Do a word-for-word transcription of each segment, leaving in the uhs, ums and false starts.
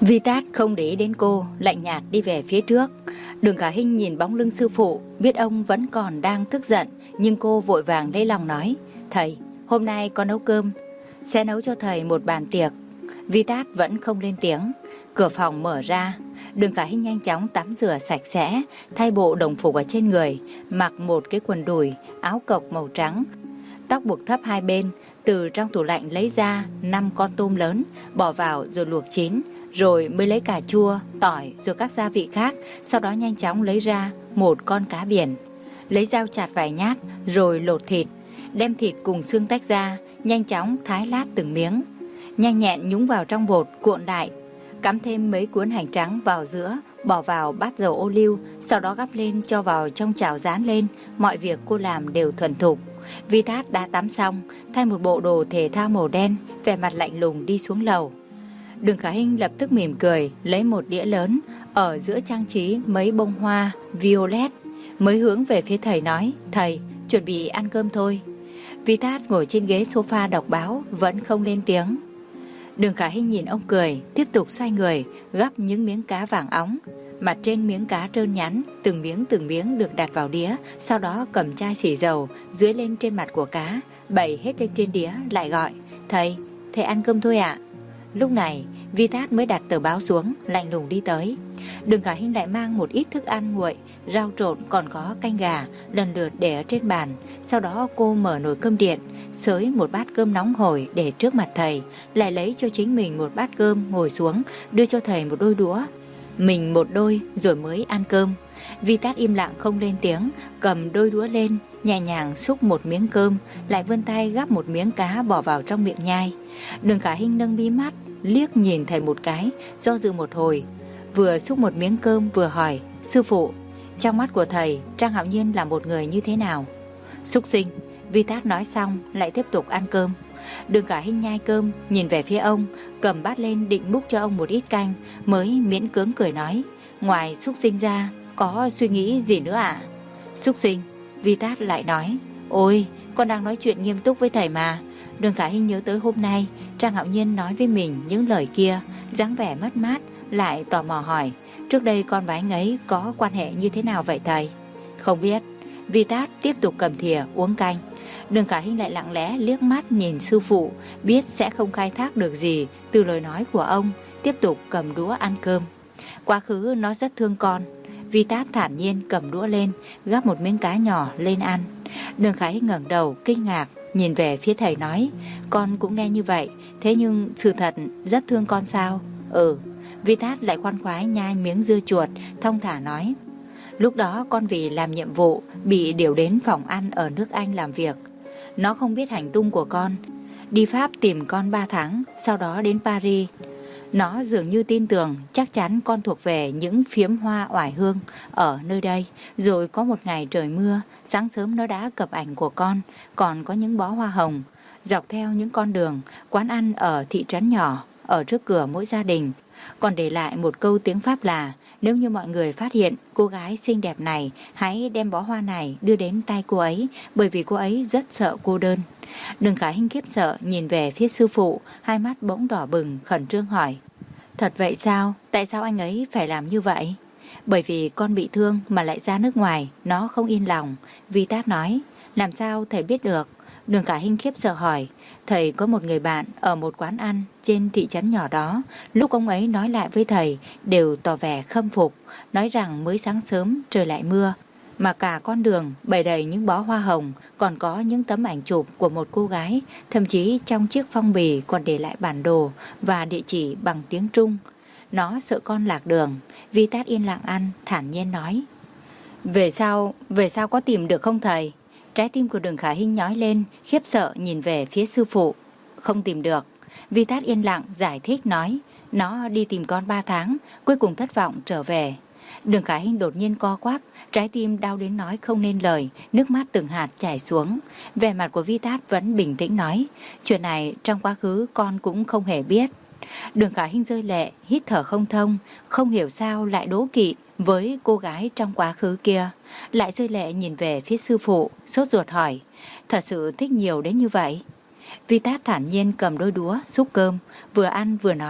Vitat không để ý đến cô, lạnh nhạt đi về phía trước. Đường Khả Hinh nhìn bóng lưng sư phụ, biết ông vẫn còn đang tức giận, nhưng cô vội vàng lấy lòng nói: "Thầy, hôm nay con nấu cơm, sẽ nấu cho thầy một bàn tiệc." Vitat vẫn không lên tiếng. Cửa phòng mở ra, Đường Khả Hinh nhanh chóng tắm rửa sạch sẽ, thay bộ đồng phục ở trên người, mặc một cái quần đùi, áo cộc màu trắng, tóc buộc thấp hai bên. Từ trong tủ lạnh lấy ra năm con tôm lớn, bỏ vào rồi luộc chín, rồi mới lấy cà chua, tỏi rồi các gia vị khác. Sau đó nhanh chóng lấy ra một con cá biển, lấy dao chặt vài nhát rồi lột thịt, đem thịt cùng xương tách ra, nhanh chóng thái lát từng miếng, nhanh nhẹn nhúng vào trong bột cuộn lại, cắm thêm mấy cuốn hành trắng vào giữa, bỏ vào bát dầu ô liu, sau đó gắp lên cho vào trong chảo rán lên. Mọi việc cô làm đều thuần thục. Vitat đã tắm xong, thay một bộ đồ thể thao màu đen, vẻ mặt lạnh lùng đi xuống lầu. Đường Khả Hinh lập tức mỉm cười, lấy một đĩa lớn, ở giữa trang trí mấy bông hoa violet, mới hướng về phía thầy nói: "Thầy, chuẩn bị ăn cơm thôi." Vitat ngồi trên ghế sofa đọc báo, vẫn không lên tiếng. Đường Khả Hinh nhìn ông cười, tiếp tục xoay người, gắp những miếng cá vàng óng. Mặt trên miếng cá trơn nhắn, từng miếng từng miếng được đặt vào đĩa, sau đó cầm chai xì dầu, dưới lên trên mặt của cá, bày hết lên trên đĩa, lại gọi: "Thầy, thầy ăn cơm thôi ạ." Lúc này, Vitat mới đặt tờ báo xuống, lạnh lùng đi tới. Đường Khả Hinh lại mang một ít thức ăn nguội, rau trộn còn có canh gà, lần lượt để ở trên bàn. Sau đó cô mở nồi cơm điện, xới một bát cơm nóng hổi để trước mặt thầy, lại lấy cho chính mình một bát cơm, ngồi xuống, đưa cho thầy một đôi đũa, mình một đôi, rồi mới ăn cơm. Vitat im lặng không lên tiếng, cầm đôi đũa lên, nhẹ nhàng xúc một miếng cơm, lại vươn tay gắp một miếng cá bỏ vào trong miệng nhai. Đường Khả Hinh nâng mí mắt, liếc nhìn thầy một cái, do dự một hồi, vừa xúc một miếng cơm vừa hỏi: "Sư phụ, trong mắt của thầy, Trang Hạo Nhiên là một người như thế nào?" "Súc sinh." Vitat nói xong lại tiếp tục ăn cơm. Đường Khả Hinh nhai cơm, nhìn về phía ông, cầm bát lên định múc cho ông một ít canh, mới miễn cưỡng cười nói: "Ngoài súc sinh ra, có suy nghĩ gì nữa ạ?" "Súc sinh." Vitat lại nói: "Ôi, con đang nói chuyện nghiêm túc với thầy mà." Đường Khả Hinh nhớ tới hôm nay Trang Hạo Nhiên nói với mình những lời kia, dáng vẻ mất mát, lại tò mò hỏi: "Trước đây con và anh ấy có quan hệ như thế nào vậy thầy?" "Không biết." Vitat tiếp tục cầm thìa uống canh. Đường Khả Hinh lại lặng lẽ liếc mắt nhìn sư phụ, biết sẽ không khai thác được gì từ lời nói của ông, tiếp tục cầm đũa ăn cơm. Quá khứ nó rất thương con. Vitat thản nhiên cầm đũa lên, gắp một miếng cá nhỏ lên ăn. Đường Khả Hinh ngẩng đầu kinh ngạc, nhìn về phía thầy nói: "Con cũng nghe như vậy, thế nhưng sự thật rất thương con sao?" "Ừ." Vitat lại khoan khoái nhai miếng dưa chuột, thong thả nói: "Lúc đó con vì làm nhiệm vụ bị điều đến phòng ăn ở nước Anh làm việc. Nó không biết hành tung của con, đi Pháp tìm con ba tháng, sau đó đến Paris. Nó dường như tin tưởng chắc chắn con thuộc về những phiếm hoa oải hương ở nơi đây. Rồi có một ngày trời mưa, sáng sớm nó đã cập ảnh của con, còn có những bó hoa hồng, dọc theo những con đường, quán ăn ở thị trấn nhỏ, ở trước cửa mỗi gia đình. Còn để lại một câu tiếng Pháp là: nếu như mọi người phát hiện cô gái xinh đẹp này, hãy đem bó hoa này đưa đến tay cô ấy, bởi vì cô ấy rất sợ cô đơn." Đường Khả Hinh khiếp sợ nhìn về phía sư phụ, hai mắt bỗng đỏ bừng, khẩn trương hỏi: "Thật vậy sao? Tại sao anh ấy phải làm như vậy?" "Bởi vì con bị thương mà lại ra nước ngoài, nó không yên lòng." Vitat nói. "Làm sao thầy biết được?" Đường Khả Hinh khiếp sợ hỏi. "Thầy có một người bạn ở một quán ăn trên thị trấn nhỏ đó. Lúc ông ấy nói lại với thầy đều tỏ vẻ khâm phục, nói rằng mới sáng sớm trời lại mưa, mà cả con đường bày đầy những bó hoa hồng, còn có những tấm ảnh chụp của một cô gái, thậm chí trong chiếc phong bì còn để lại bản đồ và địa chỉ bằng tiếng Trung. Nó sợ con lạc đường." Vitat yên lặng ăn, thản nhiên nói: "Về sau, về sau có tìm được không thầy?" Trái tim của Đường Khả Hinh nhói lên, khiếp sợ nhìn về phía sư phụ. "Không tìm được." Vitat yên lặng giải thích nói: "Nó đi tìm con ba tháng, cuối cùng thất vọng trở về." Đường Khả Hinh đột nhiên co quắp, trái tim đau đến nói không nên lời, nước mắt từng hạt chảy xuống. Vẻ mặt của Vitat vẫn bình tĩnh nói: "Chuyện này trong quá khứ con cũng không hề biết." Đường Khả Hinh rơi lệ, hít thở không thông, không hiểu sao lại đố kỵ với cô gái trong quá khứ kia. Lại rơi lệ nhìn về phía sư phụ, sốt ruột hỏi: "Thật sự thích nhiều đến như vậy?" Vitat thản nhiên cầm đôi đũa xúc cơm, vừa ăn vừa nói: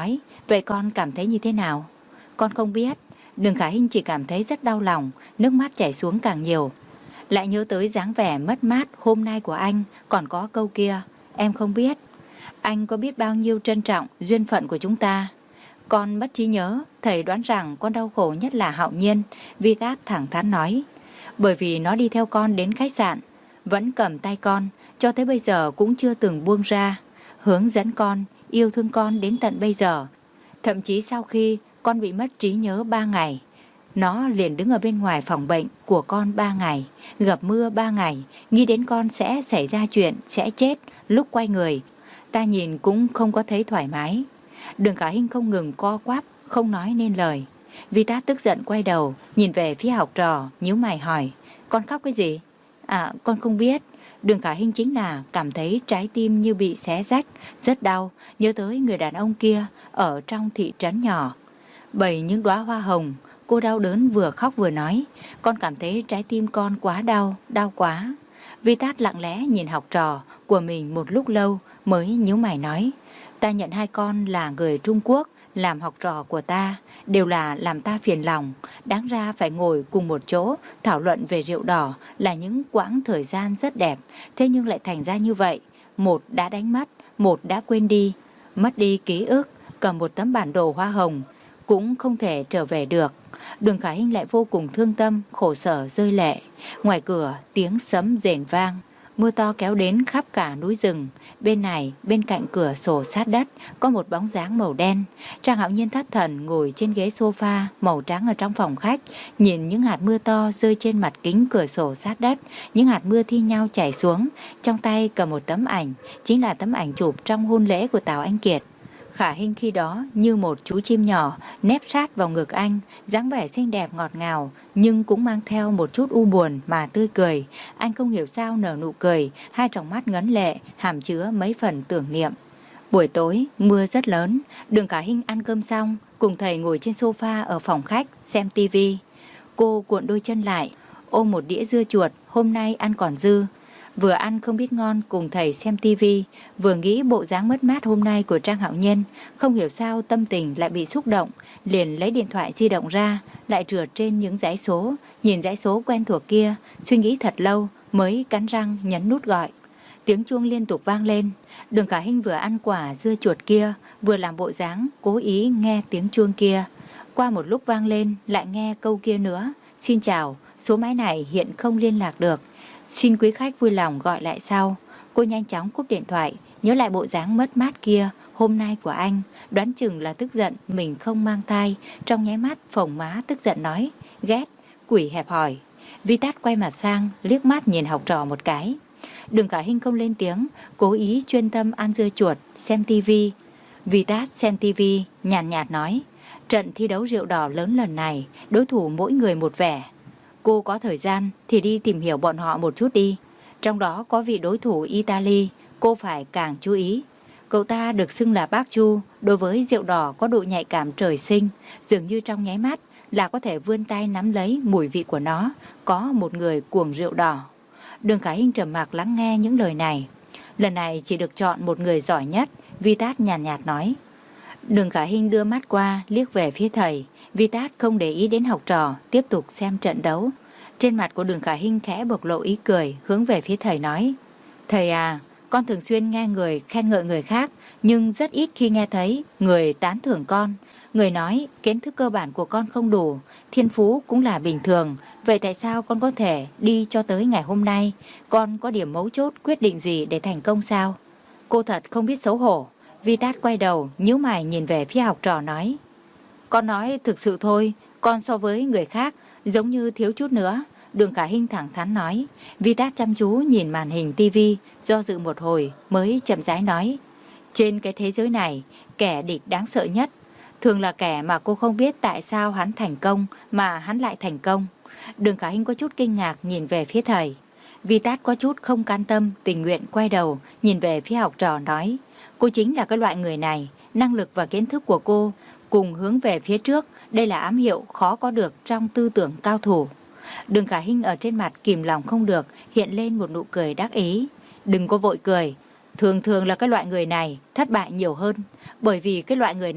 Vậy con cảm thấy như thế nào? Con không biết. Đường Khả Hinh chỉ cảm thấy rất đau lòng, nước mắt chảy xuống càng nhiều. Lại nhớ tới dáng vẻ mất mát hôm nay của anh, còn có câu kia, em không biết. Anh có biết bao nhiêu trân trọng duyên phận của chúng ta. Con mất trí nhớ, thầy đoán rằng con đau khổ nhất là Hạo Nhiên, Vitat thẳng thắn nói. Bởi vì nó đi theo con đến khách sạn, vẫn cầm tay con, cho tới bây giờ cũng chưa từng buông ra. Hướng dẫn con, yêu thương con đến tận bây giờ. Thậm chí sau khi con bị mất trí nhớ ba ngày, nó liền đứng ở bên ngoài phòng bệnh của con ba ngày, gặp mưa ba ngày, nghĩ đến con sẽ xảy ra chuyện, sẽ chết. Lúc quay người, ta nhìn cũng không có thấy thoải mái. Đường Khả Hinh không ngừng co quắp, không nói nên lời. Vitat tức giận quay đầu, nhìn về phía học trò, nhíu mày hỏi, con khóc cái gì? À, con không biết. Đường Khả Hinh chính là cảm thấy trái tim như bị xé rách, rất đau, nhớ tới người đàn ông kia ở trong thị trấn nhỏ. Bầy những đóa hoa hồng, cô đau đớn vừa khóc vừa nói, con cảm thấy trái tim con quá đau, đau quá. Vitat lặng lẽ nhìn học trò của mình một lúc lâu mới nhíu mày nói, ta nhận hai con là người Trung Quốc, làm học trò của ta, đều là làm ta phiền lòng. Đáng ra phải ngồi cùng một chỗ thảo luận về rượu đỏ là những quãng thời gian rất đẹp. Thế nhưng lại thành ra như vậy. Một đã đánh mất, một đã quên đi. Mất đi ký ức, cầm một tấm bản đồ hoa hồng cũng không thể trở về được. Đường Khả Hinh lại vô cùng thương tâm, khổ sở rơi lệ. Ngoài cửa tiếng sấm rền vang, mưa to kéo đến khắp cả núi rừng. Bên này, bên cạnh cửa sổ sát đất, có một bóng dáng màu đen. Trang Hạo Nhiên thất thần ngồi trên ghế sofa màu trắng ở trong phòng khách, nhìn những hạt mưa to rơi trên mặt kính cửa sổ sát đất. Những hạt mưa thi nhau chảy xuống, trong tay cầm một tấm ảnh, chính là tấm ảnh chụp trong hôn lễ của Tào Anh Kiệt. Khả Hinh khi đó như một chú chim nhỏ nép sát vào ngực anh, dáng vẻ xinh đẹp ngọt ngào nhưng cũng mang theo một chút u buồn mà tươi cười. Anh không hiểu sao nở nụ cười, hai tròng mắt ngấn lệ, hàm chứa mấy phần tưởng niệm. Buổi tối, mưa rất lớn, Đường Khả Hinh ăn cơm xong, cùng thầy ngồi trên sofa ở phòng khách xem tivi. Cô cuộn đôi chân lại, ôm một đĩa dưa chuột, hôm nay ăn còn dư. Vừa ăn không biết ngon cùng thầy xem tivi, vừa nghĩ bộ dáng mất mát hôm nay của Trang Hạo Nhiên, không hiểu sao tâm tình lại bị xúc động, liền lấy điện thoại di động ra, lại trượt trên những dãy số, nhìn dãy số quen thuộc kia, suy nghĩ thật lâu mới cắn răng nhấn nút gọi. Tiếng chuông liên tục vang lên, Đường Khả Hinh vừa ăn quả dưa chuột kia, vừa làm bộ dáng cố ý nghe tiếng chuông kia. Qua một lúc vang lên, lại nghe câu kia nữa, xin chào, số máy này hiện không liên lạc được. Xin quý khách vui lòng gọi lại sau. Cô nhanh chóng cúp điện thoại, nhớ lại bộ dáng mất mát kia hôm nay của anh, đoán chừng là tức giận mình không mang thai. Trong nháy mắt phồng má tức giận nói, ghét, quỷ hẹp hòi. Vitat quay mặt sang, liếc mắt nhìn học trò một cái. Đường Khả Hinh không lên tiếng, cố ý chuyên tâm ăn dưa chuột, xem tivi. Vitat xem tivi, nhàn nhạt, nhạt nói, trận thi đấu rượu đỏ lớn lần này, đối thủ mỗi người một vẻ. Cô có thời gian thì đi tìm hiểu bọn họ một chút đi. Trong đó có vị đối thủ Italy, cô phải càng chú ý. Cậu ta được xưng là bác Chu, đối với rượu đỏ có độ nhạy cảm trời sinh, dường như trong nháy mắt là có thể vươn tay nắm lấy mùi vị của nó, có một người cuồng rượu đỏ. Đường Khả Hinh trầm mặc lắng nghe những lời này. Lần này chỉ được chọn một người giỏi nhất, Vitat nhàn nhạt, nhạt nói. Đường Khả Hinh đưa mắt qua, liếc về phía thầy. Vitat không để ý đến học trò, tiếp tục xem trận đấu. Trên mặt của Đường Khả Hinh khẽ bộc lộ ý cười, hướng về phía thầy nói, thầy à, con thường xuyên nghe người khen ngợi người khác, nhưng rất ít khi nghe thấy người tán thưởng con. Người nói kiến thức cơ bản của con không đủ, thiên phú cũng là bình thường. Vậy tại sao con có thể đi cho tới ngày hôm nay? Con có điểm mấu chốt quyết định gì để thành công sao? Cô thật không biết xấu hổ. Vitat quay đầu, nhíu mày nhìn về phía học trò nói, con nói thực sự thôi, con so với người khác giống như thiếu chút nữa. Đường Khả Hinh thẳng thắn nói. Vitat chăm chú nhìn màn hình tivi, do dự một hồi mới chậm rãi nói, trên cái thế giới này, kẻ địch đáng sợ nhất thường là kẻ mà cô không biết tại sao hắn thành công mà hắn lại thành công. Đường Khả Hinh có chút kinh ngạc nhìn về phía thầy. Vitat có chút không can tâm, tình nguyện quay đầu nhìn về phía học trò nói, cô chính là cái loại người này, năng lực và kiến thức của cô cùng hướng về phía trước, đây là ám hiệu khó có được trong tư tưởng cao thủ. Đường Khả Hinh ở trên mặt kìm lòng không được, hiện lên một nụ cười đắc ý. Đừng có vội cười, thường thường là cái loại người này thất bại nhiều hơn, bởi vì cái loại người này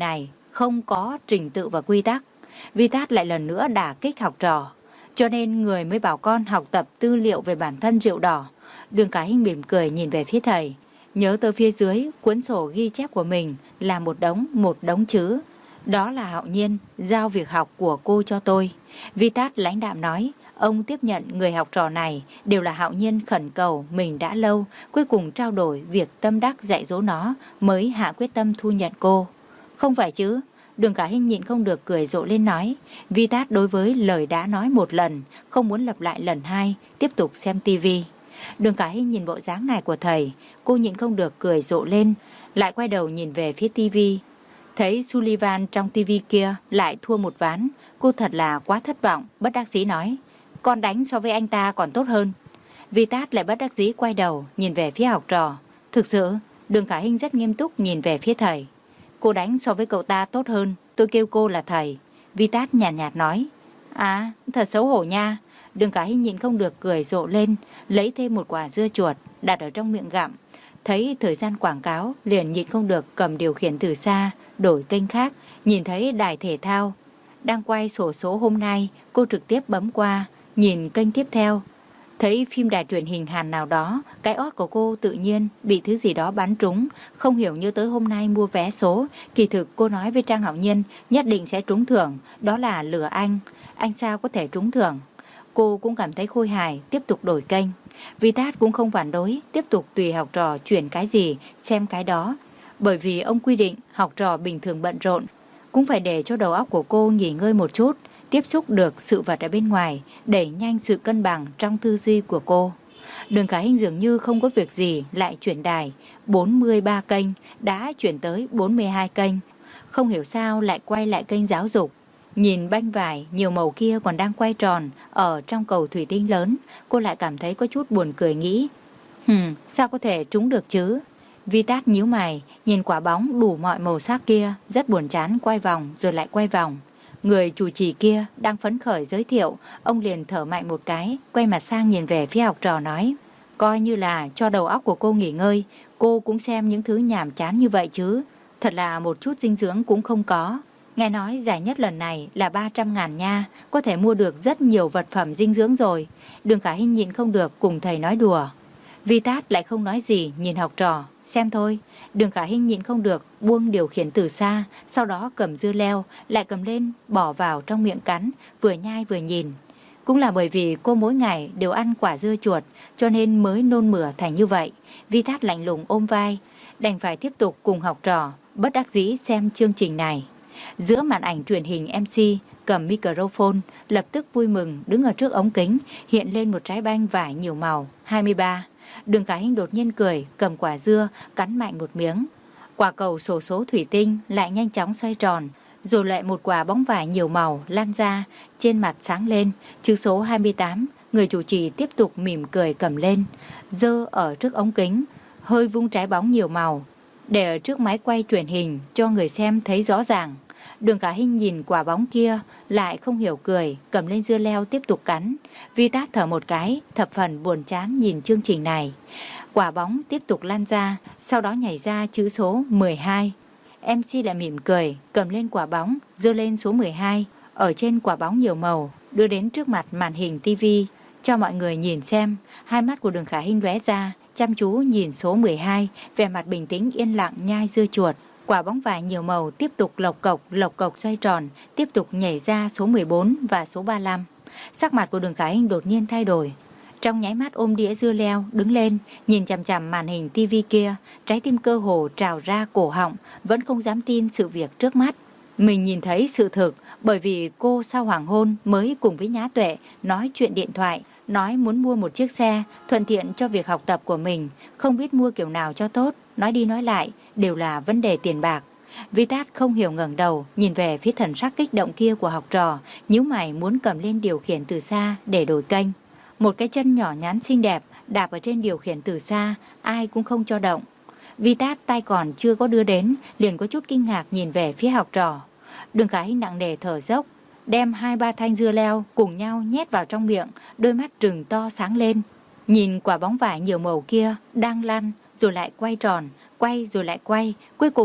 không có trình tự và quy tắc. Vitat lại lần nữa đả kích học trò, cho nên người mới bảo con học tập tư liệu về bản thân rượu đỏ. Đường Cả Hinh mỉm cười nhìn về phía thầy, nhớ tới phía dưới cuốn sổ ghi chép của mình là một đống một đống chứ. Đó là Hạo Nhiên giao việc học của cô cho tôi. Vitat lãnh đạm nói, ông tiếp nhận người học trò này đều là Hạo Nhiên khẩn cầu mình đã lâu, cuối cùng trao đổi việc tâm đắc dạy dỗ nó mới hạ quyết tâm thu nhận cô. Không phải chứ? Đường Cả Hinh nhịn không được cười rộ lên nói. Vitat đối với lời đã nói một lần, không muốn lặp lại lần hai, tiếp tục xem tivi. Đường Cả Hinh nhìn bộ dáng này của thầy, cô nhịn không được cười rộ lên, lại quay đầu nhìn về phía tivi. Thấy Sullivan trong tivi kia lại thua một ván, cô thật là quá thất vọng, bất đắc dĩ nói, con đánh so với anh ta còn tốt hơn. Vitat lại bất đắc dĩ quay đầu nhìn về phía học trò. Thực sự, Đường Cả Hinh rất nghiêm túc nhìn về phía thầy. Cô đánh so với cậu ta tốt hơn, tôi kêu cô là thầy. Vitat nhàn nhạt, nhạt nói. À, thật xấu hổ nha. Đường Cả Hinh nhịn không được cười rộ lên, lấy thêm một quả dưa chuột đặt ở trong miệng gặm. Thấy thời gian quảng cáo, liền nhịn không được cầm điều khiển từ xa, đổi kênh khác. Nhìn thấy đài thể thao đang quay xổ số hôm nay, cô trực tiếp bấm qua, nhìn kênh tiếp theo. Thấy phim đài truyền hình Hàn nào đó, cái ót của cô tự nhiên bị thứ gì đó bắn trúng, không hiểu như tới hôm nay mua vé số. Kỳ thực cô nói với Trang Hạo Nhiên nhất định sẽ trúng thưởng, đó là lừa anh. Anh sao có thể trúng thưởng? Cô cũng cảm thấy khôi hài, tiếp tục đổi kênh. Vitat cũng không phản đối, tiếp tục tùy học trò chuyển cái gì, xem cái đó. Bởi vì ông quy định học trò bình thường bận rộn, cũng phải để cho đầu óc của cô nghỉ ngơi một chút, tiếp xúc được sự vật ở bên ngoài, đẩy nhanh sự cân bằng trong tư duy của cô. Đường Cả Hinh dường như không có việc gì lại chuyển đài, bốn mươi ba kênh đã chuyển tới bốn mươi hai kênh. Không hiểu sao lại quay lại kênh giáo dục. Nhìn banh vải nhiều màu kia còn đang quay tròn ở trong cầu thủy tinh lớn, cô lại cảm thấy có chút buồn cười nghĩ. Hừm, sao có thể trúng được chứ? Vitat nhíu mày, nhìn quả bóng đủ mọi màu sắc kia, rất buồn chán quay vòng rồi lại quay vòng. Người chủ trì kia đang phấn khởi giới thiệu, ông liền thở mạnh một cái, quay mặt sang nhìn về phía học trò nói. Coi như là cho đầu óc của cô nghỉ ngơi, cô cũng xem những thứ nhàm chán như vậy chứ. Thật là một chút dinh dưỡng cũng không có. Nghe nói giải nhất lần này là ba trăm ngàn nha, có thể mua được rất nhiều vật phẩm dinh dưỡng rồi. Đường Cả Hinh nhịn không được cùng thầy nói đùa. Vitat lại không nói gì, nhìn học trò, xem thôi. Đường Cả Hinh nhịn không được, buông điều khiển từ xa, sau đó cầm dưa leo, lại cầm lên, bỏ vào trong miệng cắn, vừa nhai vừa nhìn. Cũng là bởi vì cô mỗi ngày đều ăn quả dưa chuột, cho nên mới nôn mửa thành như vậy. Vitat lạnh lùng ôm vai, đành phải tiếp tục cùng học trò, bất đắc dĩ xem chương trình này. Giữa màn ảnh truyền hình em xê cầm microphone, lập tức vui mừng đứng ở trước ống kính, hiện lên một trái banh vải nhiều màu, hai mươi ba. Đường Cả Hinh đột nhiên cười, cầm quả dưa, cắn mạnh một miếng. Quả cầu xổ số thủy tinh lại nhanh chóng xoay tròn, rồi lại một quả bóng vải nhiều màu lan ra, trên mặt sáng lên, chữ số hai mươi tám. Người chủ trì tiếp tục mỉm cười cầm lên, giơ ở trước ống kính, hơi vung trái bóng nhiều màu, để ở trước máy quay truyền hình cho người xem thấy rõ ràng. Đường Cả Hinh nhìn quả bóng kia, lại không hiểu cười, cầm lên dưa leo tiếp tục cắn. Vitat thở một cái, thập phần buồn chán nhìn chương trình này. Quả bóng tiếp tục lan ra, sau đó nhảy ra chữ số mười hai. em xê lại mỉm cười, cầm lên quả bóng, giơ lên số mười hai. Ở trên quả bóng nhiều màu, đưa đến trước mặt màn hình tivi, cho mọi người nhìn xem. Hai mắt của Đường Khả Hinh lóe ra, chăm chú nhìn số mười hai, vẻ mặt bình tĩnh yên lặng nhai dưa chuột. Quả bóng vải nhiều màu tiếp tục lộc cộc, lộc cộc xoay tròn, tiếp tục nhảy ra số mười bốn và số ba mươi lăm. Sắc mặt của Đường Khả Hinh đột nhiên thay đổi. Trong nháy mắt ôm đĩa dưa leo, đứng lên, nhìn chằm chằm màn hình tivi kia, trái tim cơ hồ trào ra cổ họng, vẫn không dám tin sự việc trước mắt. Mình nhìn thấy sự thực, bởi vì cô sau hoàng hôn mới cùng với Nhã Tuệ nói chuyện điện thoại, nói muốn mua một chiếc xe, thuận tiện cho việc học tập của mình, không biết mua kiểu nào cho tốt, nói đi nói lại, đều là vấn đề tiền bạc. Vitat không hiểu ngẩng đầu, nhìn về phía thần sắc kích động kia của học trò, nhíu mày muốn cầm lên điều khiển từ xa để đổi kênh. Một cái chân nhỏ nhắn xinh đẹp đạp ở trên điều khiển từ xa, ai cũng không cho động. Vitat tay còn chưa có đưa đến, liền có chút kinh ngạc nhìn về phía học trò. Đường Khả Hinh nặng nề thở dốc, đem hai ba thanh dưa leo cùng nhau nhét vào trong miệng, đôi mắt trừng to sáng lên. Nhìn quả bóng vải nhiều màu kia đang lăn rồi lại quay tròn, quay rồi lại quay, cuối cùng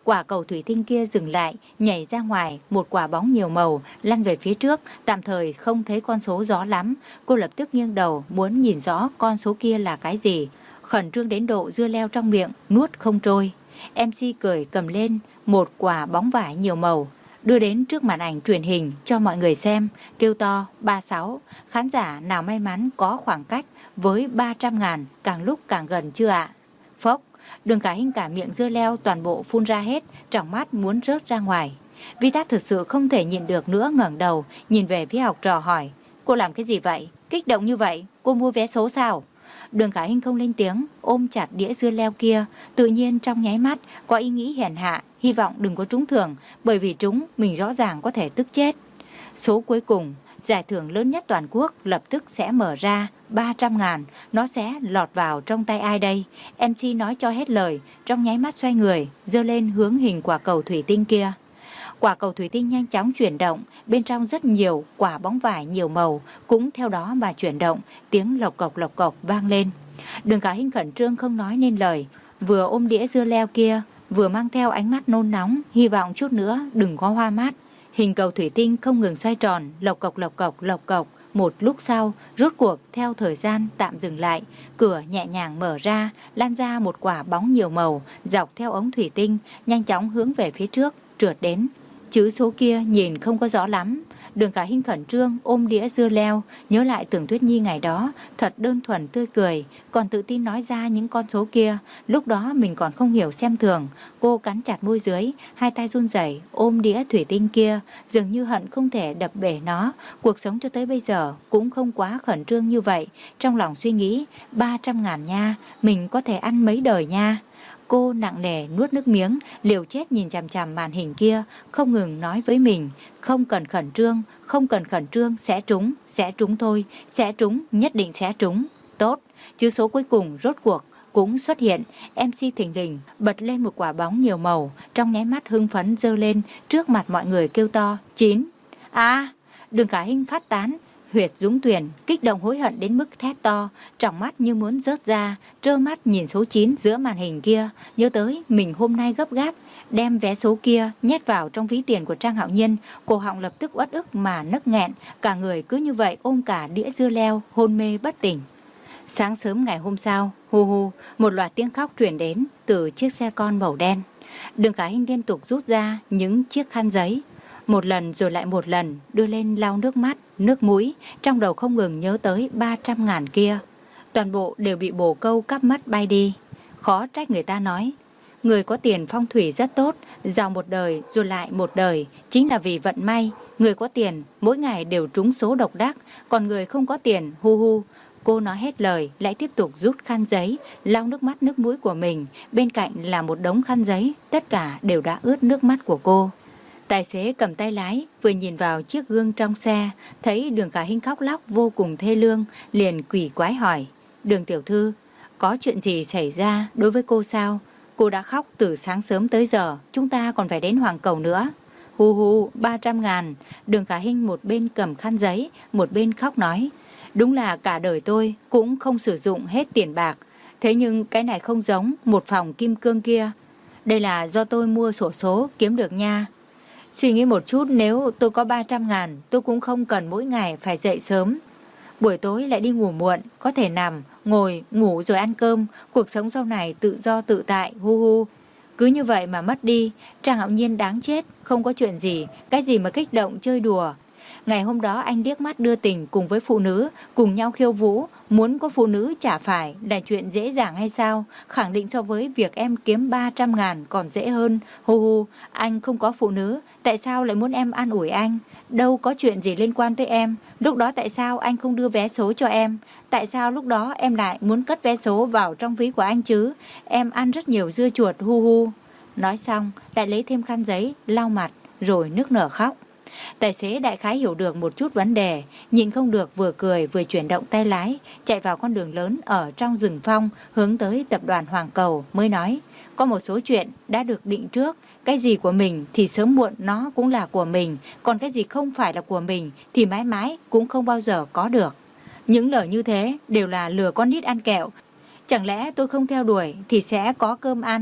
Quả cầu thủy tinh kia dừng lại, nhảy ra ngoài, một quả bóng nhiều màu lăn về phía trước, tạm thời không thấy con số rõ lắm. Cô lập tức nghiêng đầu muốn nhìn rõ con số kia là cái gì. Khẩn trương đến độ dưa leo trong miệng nuốt không trôi. em xê cười cầm lên một quả bóng vải nhiều màu, đưa đến trước màn ảnh truyền hình cho mọi người xem, kêu to ba sáu. Khán giả nào may mắn có khoảng cách với ba trăm ngàn càng lúc càng gần chưa ạ? Phốc, Đường Khả Hinh cả miệng dưa leo toàn bộ phun ra hết, tròng mắt muốn rớt ra ngoài. Vi Tát thực sự không thể nhịn được nữa, ngẩng đầu nhìn về phía học trò hỏi: cô làm cái gì vậy? Kích động như vậy, cô mua vé số sao? Đường Khả Hinh không lên tiếng, ôm chặt đĩa dưa leo kia, tự nhiên trong nháy mắt có ý nghĩ hèn hạ, hy vọng đừng có trúng thưởng, bởi vì trúng mình rõ ràng có thể tức chết. Số cuối cùng, giải thưởng lớn nhất toàn quốc lập tức sẽ mở ra, ba trăm ngàn, nó sẽ lọt vào trong tay ai đây? em xê nói cho hết lời, trong nháy mắt xoay người, giơ lên hướng hình quả cầu thủy tinh kia. Quả cầu thủy tinh nhanh chóng chuyển động, bên trong rất nhiều quả bóng vải nhiều màu cũng theo đó mà chuyển động, tiếng lộc cộc lộc cộc vang lên. Đường Khả Hinh khẩn trương không nói nên lời, vừa ôm đĩa dưa leo kia, vừa mang theo ánh mắt nôn nóng, hy vọng chút nữa đừng có hoa mắt. Hình cầu thủy tinh không ngừng xoay tròn, lộc cộc lộc cộc lộc cộc. Một lúc sau, rốt cuộc theo thời gian tạm dừng lại, cửa nhẹ nhàng mở ra, lan ra một quả bóng nhiều màu, dọc theo ống thủy tinh, nhanh chóng hướng về phía trước, trượt đến. Chữ số kia nhìn không có rõ lắm. Đường Khả Hinh khẩn trương ôm đĩa dưa leo, nhớ lại Tưởng Tuyết Nhi ngày đó, thật đơn thuần tươi cười, còn tự tin nói ra những con số kia. Lúc đó mình còn không hiểu xem thường. Cô cắn chặt môi dưới, hai tay run rẩy ôm đĩa thủy tinh kia, dường như hận không thể đập bể nó. Cuộc sống cho tới bây giờ cũng không quá khẩn trương như vậy. Trong lòng suy nghĩ, ba trăm ngàn nha, mình có thể ăn mấy đời nha. Cô nặng nề nuốt nước miếng, liều chết nhìn chằm chằm màn hình kia, không ngừng nói với mình: không cần khẩn trương, không cần khẩn trương, sẽ trúng, sẽ trúng thôi, sẽ trúng, nhất định sẽ trúng. Tốt, chữ số cuối cùng rốt cuộc cũng xuất hiện. em xê thình lình bật lên một quả bóng nhiều màu, trong nháy mắt hưng phấn giơ lên trước mặt mọi người kêu to: chín. À, Đường Khả Hinh phát tán, huyệt dũng tuyển, kích động hối hận đến mức thét to, tròng mắt như muốn rớt ra, trơ mắt nhìn số chín giữa màn hình kia, nhớ tới mình hôm nay gấp gáp đem vé số kia nhét vào trong ví tiền của Trang Hạo Nhiên, cổ họng lập tức uất ức mà nấc nghẹn, cả người cứ như vậy ôm cả đĩa dưa leo, hôn mê bất tỉnh. Sáng sớm ngày hôm sau, hu hu, một loạt tiếng khóc truyền đến từ chiếc xe con màu đen. Đường Khả Hinh liên tục rút ra những chiếc khăn giấy, một lần rồi lại một lần đưa lên lau nước mắt, nước mũi, trong đầu không ngừng nhớ tới ba trăm ngàn kia. Toàn bộ đều bị bồ câu cắp mất bay đi. Khó trách người ta nói, người có tiền phong thủy rất tốt, giàu một đời rồi lại một đời, chính là vì vận may. Người có tiền mỗi ngày đều trúng số độc đắc, còn người không có tiền, hu hu. Cô nói hết lời, lại tiếp tục rút khăn giấy, lau nước mắt nước mũi của mình. Bên cạnh là một đống khăn giấy, tất cả đều đã ướt nước mắt của cô. Tài xế cầm tay lái, vừa nhìn vào chiếc gương trong xe, thấy Đường Khả Hinh khóc lóc vô cùng thê lương, liền quỷ quái hỏi: Đường tiểu thư, có chuyện gì xảy ra đối với cô sao? Cô đã khóc từ sáng sớm tới giờ, chúng ta còn phải đến Hoàng Cầu nữa. Hu hu, ba trăm ngàn. Đường Khả Hinh một bên cầm khăn giấy, một bên khóc nói: đúng là cả đời tôi cũng không sử dụng hết tiền bạc, thế nhưng cái này không giống một phòng kim cương kia. Đây là do tôi mua xổ số kiếm được nha. Suy nghĩ một chút, nếu tôi có ba trăm ngàn, tôi cũng không cần mỗi ngày phải dậy sớm, buổi tối lại đi ngủ muộn, có thể nằm, ngồi, ngủ rồi ăn cơm, cuộc sống sau này tự do tự tại, hu hu. Cứ như vậy mà mất đi, Trang Hạo Nhiên đáng chết, không có chuyện gì, cái gì mà kích động chơi đùa. Ngày hôm đó anh liếc mắt đưa tình cùng với phụ nữ, cùng nhau khiêu vũ, muốn có phụ nữ chả phải là chuyện dễ dàng hay sao? Khẳng định so với việc em kiếm ba trăm ngàn còn dễ hơn. Hu hu, anh không có phụ nữ, tại sao lại muốn em an ủi anh? Đâu có chuyện gì liên quan tới em. Lúc đó tại sao anh không đưa vé số cho em? Tại sao lúc đó em lại muốn cất vé số vào trong ví của anh chứ? Em ăn rất nhiều dưa chuột, hu hu. Nói xong, lại lấy thêm khăn giấy, lau mặt, rồi nức nở khóc. Tài xế đại khái hiểu được một chút vấn đề, nhìn không được vừa cười vừa chuyển động tay lái, chạy vào con đường lớn ở trong rừng phong, hướng tới tập đoàn Hoàng Cầu, mới nói: có một số chuyện đã được định trước, cái gì của mình thì sớm muộn nó cũng là của mình, còn cái gì không phải là của mình thì mãi mãi cũng không bao giờ có được. Những lời như thế đều là lừa con nít ăn kẹo. Chẳng lẽ tôi không theo đuổi thì sẽ có cơm ăn?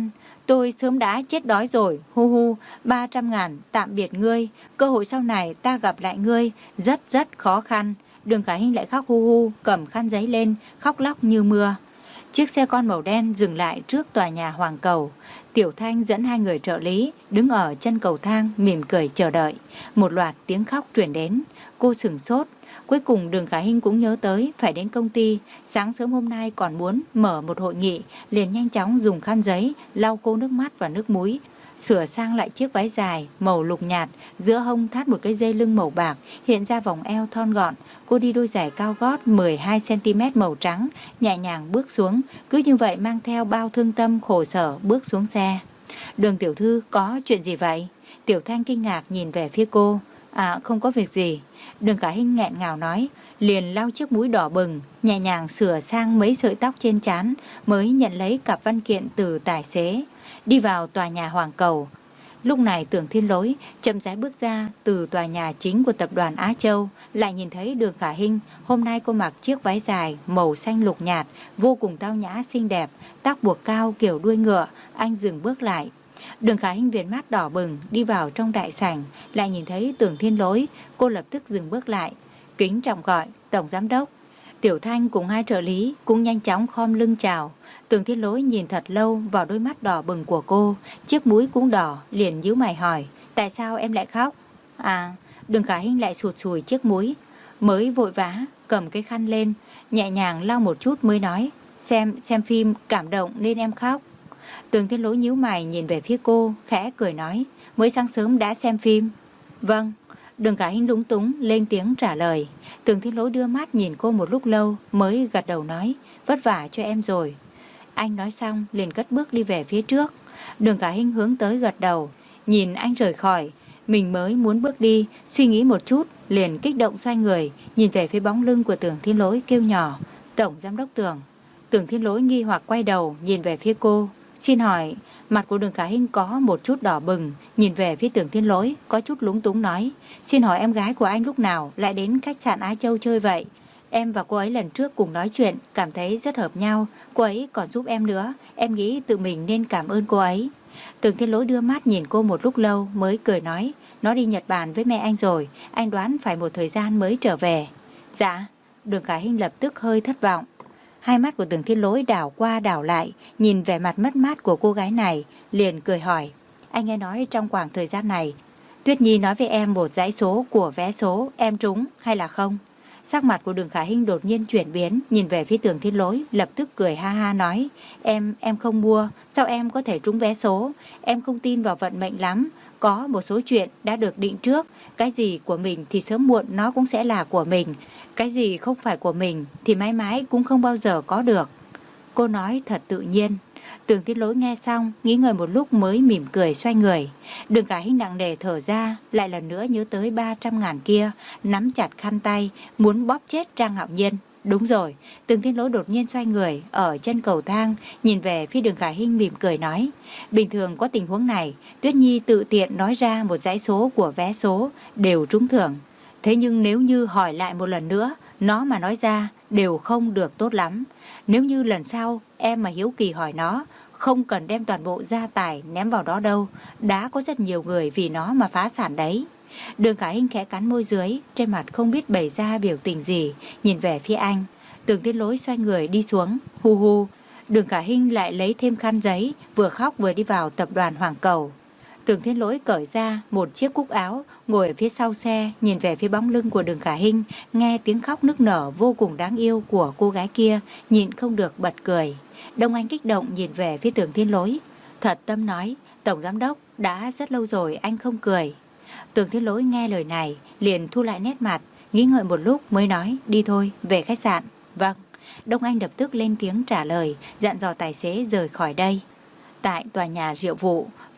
Tôi sớm đã chết đói rồi, hu hu, ba trăm ngàn, tạm biệt ngươi, cơ hội sau này ta gặp lại ngươi, rất rất khó khăn. Đường Khả Hinh lại khóc hu hu, cầm khăn giấy lên, khóc lóc như mưa. Chiếc xe con màu đen dừng lại trước tòa nhà Hoàng Cầu. Tiểu Thanh dẫn hai người trợ lý đứng ở chân cầu thang mỉm cười chờ đợi. Một loạt tiếng khóc truyền đến. Cô sửng sốt. Cuối cùng Đường Khả Hinh cũng nhớ tới phải đến công ty. Sáng sớm hôm nay còn muốn mở một hội nghị, liền nhanh chóng dùng khăn giấy lau cô nước mắt và nước mũi, sửa sang lại chiếc váy dài màu lục nhạt, giữa hông thắt một cái dây lưng màu bạc, hiện ra vòng eo thon gọn. Cô đi đôi giày cao gót mười hai xăng ti mét màu trắng, nhẹ nhàng bước xuống, cứ như vậy mang theo bao thương tâm khổ sở bước xuống xe. Đường tiểu thư, có chuyện gì vậy? Tiểu Thanh kinh ngạc nhìn về phía cô. À, không có việc gì. Đường Khả Hinh nghẹn ngào nói, liền lau chiếc mũi đỏ bừng, nhẹ nhàng sửa sang mấy sợi tóc trên trán, mới nhận lấy cặp văn kiện từ tài xế. Đi vào tòa nhà Hoàng Cầu. Lúc này Tưởng Thiên Lỗi chậm rãi bước ra từ tòa nhà chính của tập đoàn Á Châu, lại nhìn thấy Đường Khả Hinh. Hôm nay cô mặc chiếc váy dài màu xanh lục nhạt, vô cùng tao nhã xinh đẹp, tóc buộc cao kiểu đuôi ngựa. Anh dừng bước lại. Đường Khả Hinh viền mắt đỏ bừng đi vào trong đại sảnh, lại nhìn thấy Tưởng Thiên Lỗi. Cô lập tức dừng bước lại, kính trọng gọi tổng giám đốc. Tiểu Thanh cùng hai trợ lý cũng nhanh chóng khom lưng chào. Tưởng Thiên Lỗi nhìn thật lâu vào đôi mắt đỏ bừng của cô, chiếc mũi cũng đỏ, liền nhíu mày hỏi, tại sao em lại khóc? À, Đường Khả Hinh lại sụt sùi chiếc mũi, mới vội vã cầm cái khăn lên, nhẹ nhàng lau một chút mới nói, xem xem phim cảm động nên em khóc. Tưởng Thiên Lỗi nhíu mày nhìn về phía cô, khẽ cười nói, mới sáng sớm đã xem phim. Vâng. Đường Khả Hinh lúng túng lên tiếng trả lời. Tưởng Thiên Lỗi đưa mắt nhìn cô một lúc lâu mới gật đầu nói, vất vả cho em rồi. Anh nói xong liền cất bước đi về phía trước. Đường Khả Hinh hướng tới gật đầu, nhìn anh rời khỏi. Mình mới muốn bước đi, suy nghĩ một chút, liền kích động xoay người, nhìn về phía bóng lưng của Tưởng Thiên Lỗi kêu nhỏ, tổng giám đốc Tưởng. Tưởng Thiên Lỗi nghi hoặc quay đầu nhìn về phía cô. Xin hỏi, mặt của Đường Khả Hinh có một chút đỏ bừng, nhìn về phía Tưởng Thiên Lỗi có chút lúng túng nói, xin hỏi em gái của anh lúc nào lại đến khách sạn Á Châu chơi vậy? Em và cô ấy lần trước cùng nói chuyện, cảm thấy rất hợp nhau, cô ấy còn giúp em nữa, em nghĩ tự mình nên cảm ơn cô ấy. Tưởng Thiên Lỗi đưa mắt nhìn cô một lúc lâu mới cười nói, nó đi Nhật Bản với mẹ anh rồi, anh đoán phải một thời gian mới trở về. Dạ. Đường Khả Hinh lập tức hơi thất vọng. Hai mắt của Tưởng Thiên Lỗi đảo qua đảo lại, nhìn vẻ mặt mất mát của cô gái này, liền cười hỏi, anh nghe nói trong khoảng thời gian này Tuyết Nhi nói với em một dãy số của vé số, em trúng hay là không? Sắc mặt của Đường Khả Hinh đột nhiên chuyển biến, nhìn về phía Tưởng Thiên Lỗi, lập tức cười ha ha nói, em em không mua, sao em có thể trúng vé số? Em không tin vào vận mệnh lắm, có một số chuyện đã được định trước, cái gì của mình thì sớm muộn nó cũng sẽ là của mình, cái gì không phải của mình thì mãi mãi cũng không bao giờ có được. Cô nói thật tự nhiên. Tưởng Thiên Lỗi nghe xong, nghĩ ngợi một lúc mới mỉm cười xoay người. Đường Khả Hinh nặng nề thở ra, lại lần nữa nhớ tới ba trăm ngàn kia, nắm chặt khăn tay, muốn bóp chết Trang Hạo Nhiên. Đúng rồi, Tưởng Thiên Lỗi đột nhiên xoay người, ở chân cầu thang, nhìn về phía Đường Khả Hinh mỉm cười nói, bình thường có tình huống này, Tuyết Nhi tự tiện nói ra một dãy số của vé số, đều trúng thưởng. Thế nhưng nếu như hỏi lại một lần nữa, nó mà nói ra, đều không được tốt lắm. Nếu như lần sau, em mà hiếu kỳ hỏi nó, không cần đem toàn bộ gia tài ném vào đó đâu, đã có rất nhiều người vì nó mà phá sản đấy. Đường Khả Hinh khẽ cắn môi dưới, trên mặt không biết bày ra biểu tình gì, nhìn về phía anh. Tưởng Thiên Lỗi xoay người đi xuống, hu hu. Đường Khả Hinh lại lấy thêm khăn giấy, vừa khóc vừa đi vào tập đoàn Hoàng Cầu. Tưởng Thiên Lỗi cởi ra một chiếc cúc áo, ngồi ở phía sau xe, nhìn về phía bóng lưng của Đường Khả Hinh, nghe tiếng khóc nức nở vô cùng đáng yêu của cô gái kia, nhịn không được bật cười. Đông Anh kích động nhìn về phía Tưởng Thiên Lỗi, thật tâm nói, tổng giám đốc, đã rất lâu rồi anh không cười. Tưởng Thiên Lỗi nghe lời này, liền thu lại nét mặt, nghĩ ngợi một lúc mới nói, đi thôi, về khách sạn. Vâng. Đông Anh lập tức lên tiếng trả lời, dặn dò tài xế rời khỏi đây. Tại tòa nhà rượu vụ, phòng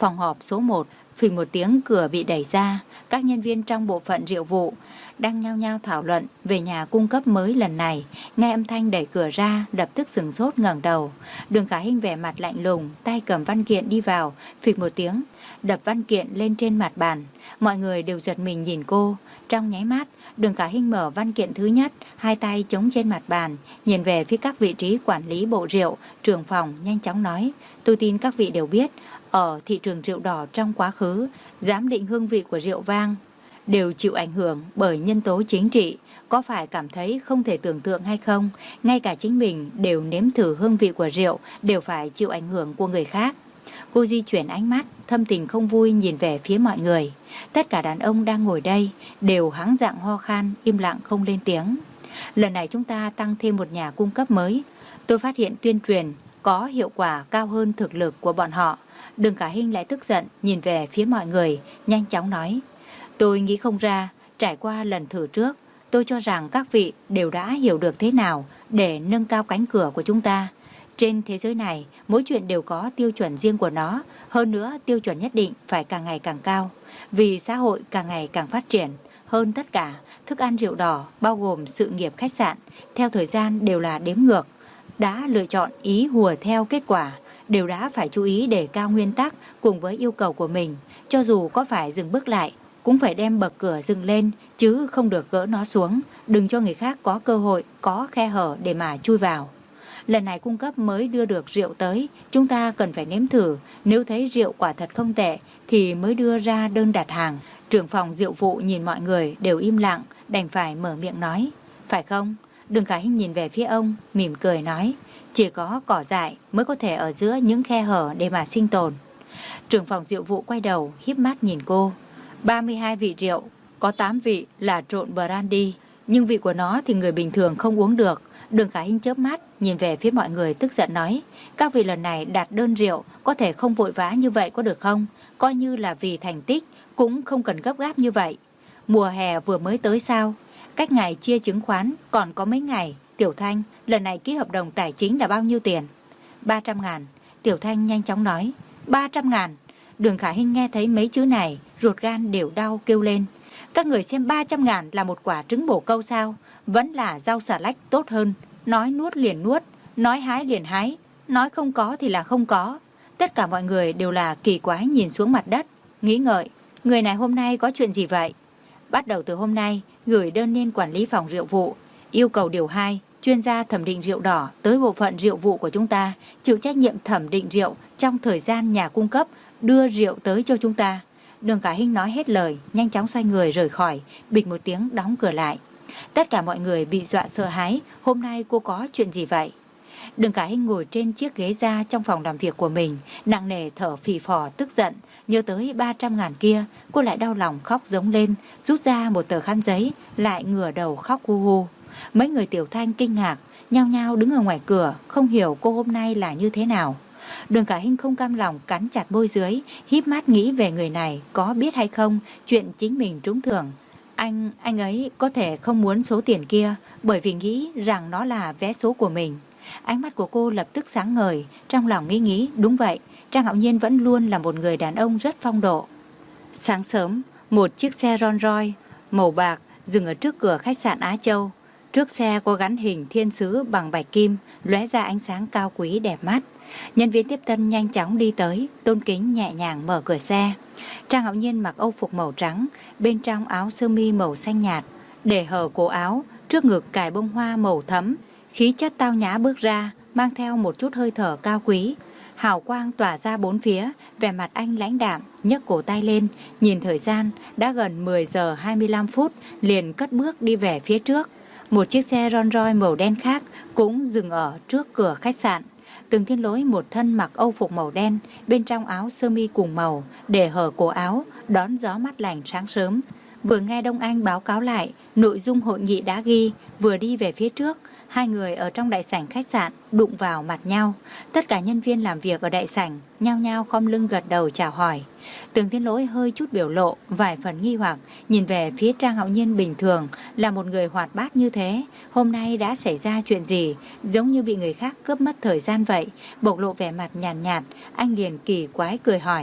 Phòng họp số một, phình một tiếng cửa bị đẩy ra. Các nhân viên trong bộ phận rượu vụ đang nhao nhao thảo luận về nhà cung cấp mới lần này. Nghe âm thanh đẩy cửa ra, lập tức sửng sốt ngẩng đầu. Đường Khả Hinh vẻ mặt lạnh lùng, tay cầm văn kiện đi vào, phịch một tiếng, đập văn kiện lên trên mặt bàn. Mọi người đều giật mình nhìn cô. Trong nháy mắt, Đường Khả Hinh mở văn kiện thứ nhất, hai tay chống trên mặt bàn, nhìn về phía các vị trí quản lý bộ rượu, trưởng phòng, nhanh chóng nói: tôi tin các vị đều biết, ở thị trường rượu đỏ trong quá khứ, giám định hương vị của rượu vang đều chịu ảnh hưởng bởi nhân tố chính trị. Có phải cảm thấy không thể tưởng tượng hay không? Ngay cả chính mình đều nếm thử hương vị của rượu đều phải chịu ảnh hưởng của người khác. Cô di chuyển ánh mắt, thâm tình không vui nhìn về phía mọi người. Tất cả đàn ông đang ngồi đây đều hắng giọng ho khan, im lặng không lên tiếng. Lần này chúng ta tăng thêm một nhà cung cấp mới. Tôi phát hiện tuyên truyền có hiệu quả cao hơn thực lực của bọn họ. Đường Khả Hinh lại tức giận nhìn về phía mọi người, nhanh chóng nói: tôi nghĩ không ra, trải qua lần thử trước, tôi cho rằng các vị đều đã hiểu được thế nào để nâng cao cánh cửa của chúng ta. Trên thế giới này, mỗi chuyện đều có tiêu chuẩn riêng của nó. Hơn nữa, tiêu chuẩn nhất định phải càng ngày càng cao, vì xã hội càng ngày càng phát triển. Hơn tất cả, thức ăn rượu đỏ bao gồm sự nghiệp khách sạn, theo thời gian đều là đếm ngược. Đã lựa chọn ý hùa theo kết quả, đều đã phải chú ý để cao nguyên tắc cùng với yêu cầu của mình. Cho dù có phải dừng bước lại, cũng phải đem bậc cửa dừng lên, chứ không được gỡ nó xuống. Đừng cho người khác có cơ hội, có khe hở để mà chui vào. Lần này cung cấp mới đưa được rượu tới, chúng ta cần phải nếm thử. Nếu thấy rượu quả thật không tệ thì mới đưa ra đơn đặt hàng. Trưởng phòng rượu vụ nhìn mọi người đều im lặng, đành phải mở miệng nói: phải không? Đường Khả Hinh nhìn về phía ông, mỉm cười nói: chỉ có cỏ dại mới có thể ở giữa những khe hở để mà sinh tồn. Trưởng phòng rượu vụ quay đầu, híp mắt nhìn cô. ba mươi hai vị rượu, có tám vị là trộn brandy, nhưng vị của nó thì người bình thường không uống được. Đường Khả Hinh chớp mắt nhìn về phía mọi người, tức giận nói: các vị lần này đặt đơn rượu có thể không vội vã như vậy có được không? Coi như là vì thành tích, cũng không cần gấp gáp như vậy. Mùa hè vừa mới tới sao? Cách ngày chia chứng khoán còn có mấy ngày. Tiểu Thanh, lần này ký hợp đồng tài chính là bao nhiêu tiền? ba trăm ngàn. Tiểu Thanh nhanh chóng nói: ba trăm ngàn. Đường Khả Hinh nghe thấy mấy chữ này, ruột gan đều đau kêu lên: các người xem ba trăm ngàn là một quả trứng bổ câu sao? Vẫn là rau xà lách tốt hơn. Nói nuốt liền nuốt, nói hái liền hái, nói không có thì là không có. Tất cả mọi người đều là kỳ quái nhìn xuống mặt đất, nghĩ ngợi: người này hôm nay có chuyện gì vậy? Bắt đầu từ hôm nay, gửi đơn lên quản lý phòng rượu vụ, yêu cầu điều hai, chuyên gia thẩm định rượu đỏ tới bộ phận rượu vụ của chúng ta, chịu trách nhiệm thẩm định rượu trong thời gian nhà cung cấp đưa rượu tới cho chúng ta. Đường Khả Hinh nói hết lời, nhanh chóng xoay người rời khỏi, bịch một tiếng đóng cửa lại. Tất cả mọi người bị dọa sợ hãi. Hôm nay cô có chuyện gì vậy? Đường Khả Hinh ngồi trên chiếc ghế da trong phòng làm việc của mình, nặng nề thở phì phò tức giận. Nhớ tới ba trăm ngàn kia, cô lại đau lòng khóc giống lên, rút ra một tờ khăn giấy, lại ngửa đầu khóc hu hu. Mấy người Tiểu Thanh kinh ngạc, nhao nhao đứng ở ngoài cửa, không hiểu cô hôm nay là như thế nào. Đường Khả Hinh không cam lòng cắn chặt môi dưới, híp mắt nghĩ về người này có biết hay không chuyện chính mình trúng thưởng. Anh, anh ấy có thể không muốn số tiền kia bởi vì nghĩ rằng nó là vé số của mình. Ánh mắt của cô lập tức sáng ngời, trong lòng nghĩ nghĩ, đúng vậy, Trang Hạo Nhiên vẫn luôn là một người đàn ông rất phong độ. Sáng sớm, một chiếc xe Rolls Royce màu bạc dừng ở trước cửa khách sạn Á Châu. Trước xe có gắn hình thiên sứ bằng bạch kim, lóe ra ánh sáng cao quý đẹp mắt. Nhân viên tiếp tân nhanh chóng đi tới, tôn kính nhẹ nhàng mở cửa xe. Trang Hạo Nhiên mặc âu phục màu trắng, bên trong áo sơ mi màu xanh nhạt, để hở cổ áo, trước ngực cài bông hoa màu thẫm, khí chất tao nhã bước ra, mang theo một chút hơi thở cao quý. Hào quang tỏa ra bốn phía, vẻ mặt anh lãnh đạm, nhấc cổ tay lên, nhìn thời gian, đã gần mười giờ hai mươi lăm phút, liền cất bước đi về phía trước. Một chiếc xe Rolls Royce màu đen khác cũng dừng ở trước cửa khách sạn. Từng Thiên Lỗi một thân mặc âu phục màu đen, bên trong áo sơ mi cùng màu, để hở cổ áo, đón gió mát lành sáng sớm. Vừa nghe Đông Anh báo cáo lại nội dung hội nghị đã ghi, vừa đi về phía trước. Hai người ở trong đại sảnh khách sạn đụng vào mặt nhau. Tất cả nhân viên làm việc ở đại sảnh nhao nhao khom lưng gật đầu chào hỏi. Từng Thiên Lỗi hơi chút biểu lộ vài phần nghi hoặc, nhìn về phía Trang Hạo Nhiên bình thường là một người hoạt bát như thế, hôm nay đã xảy ra chuyện gì, giống như bị người khác cướp mất thời gian vậy. Bộc lộ vẻ mặt nhàn nhạt, nhạt, anh liền kỳ quái cười hỏi: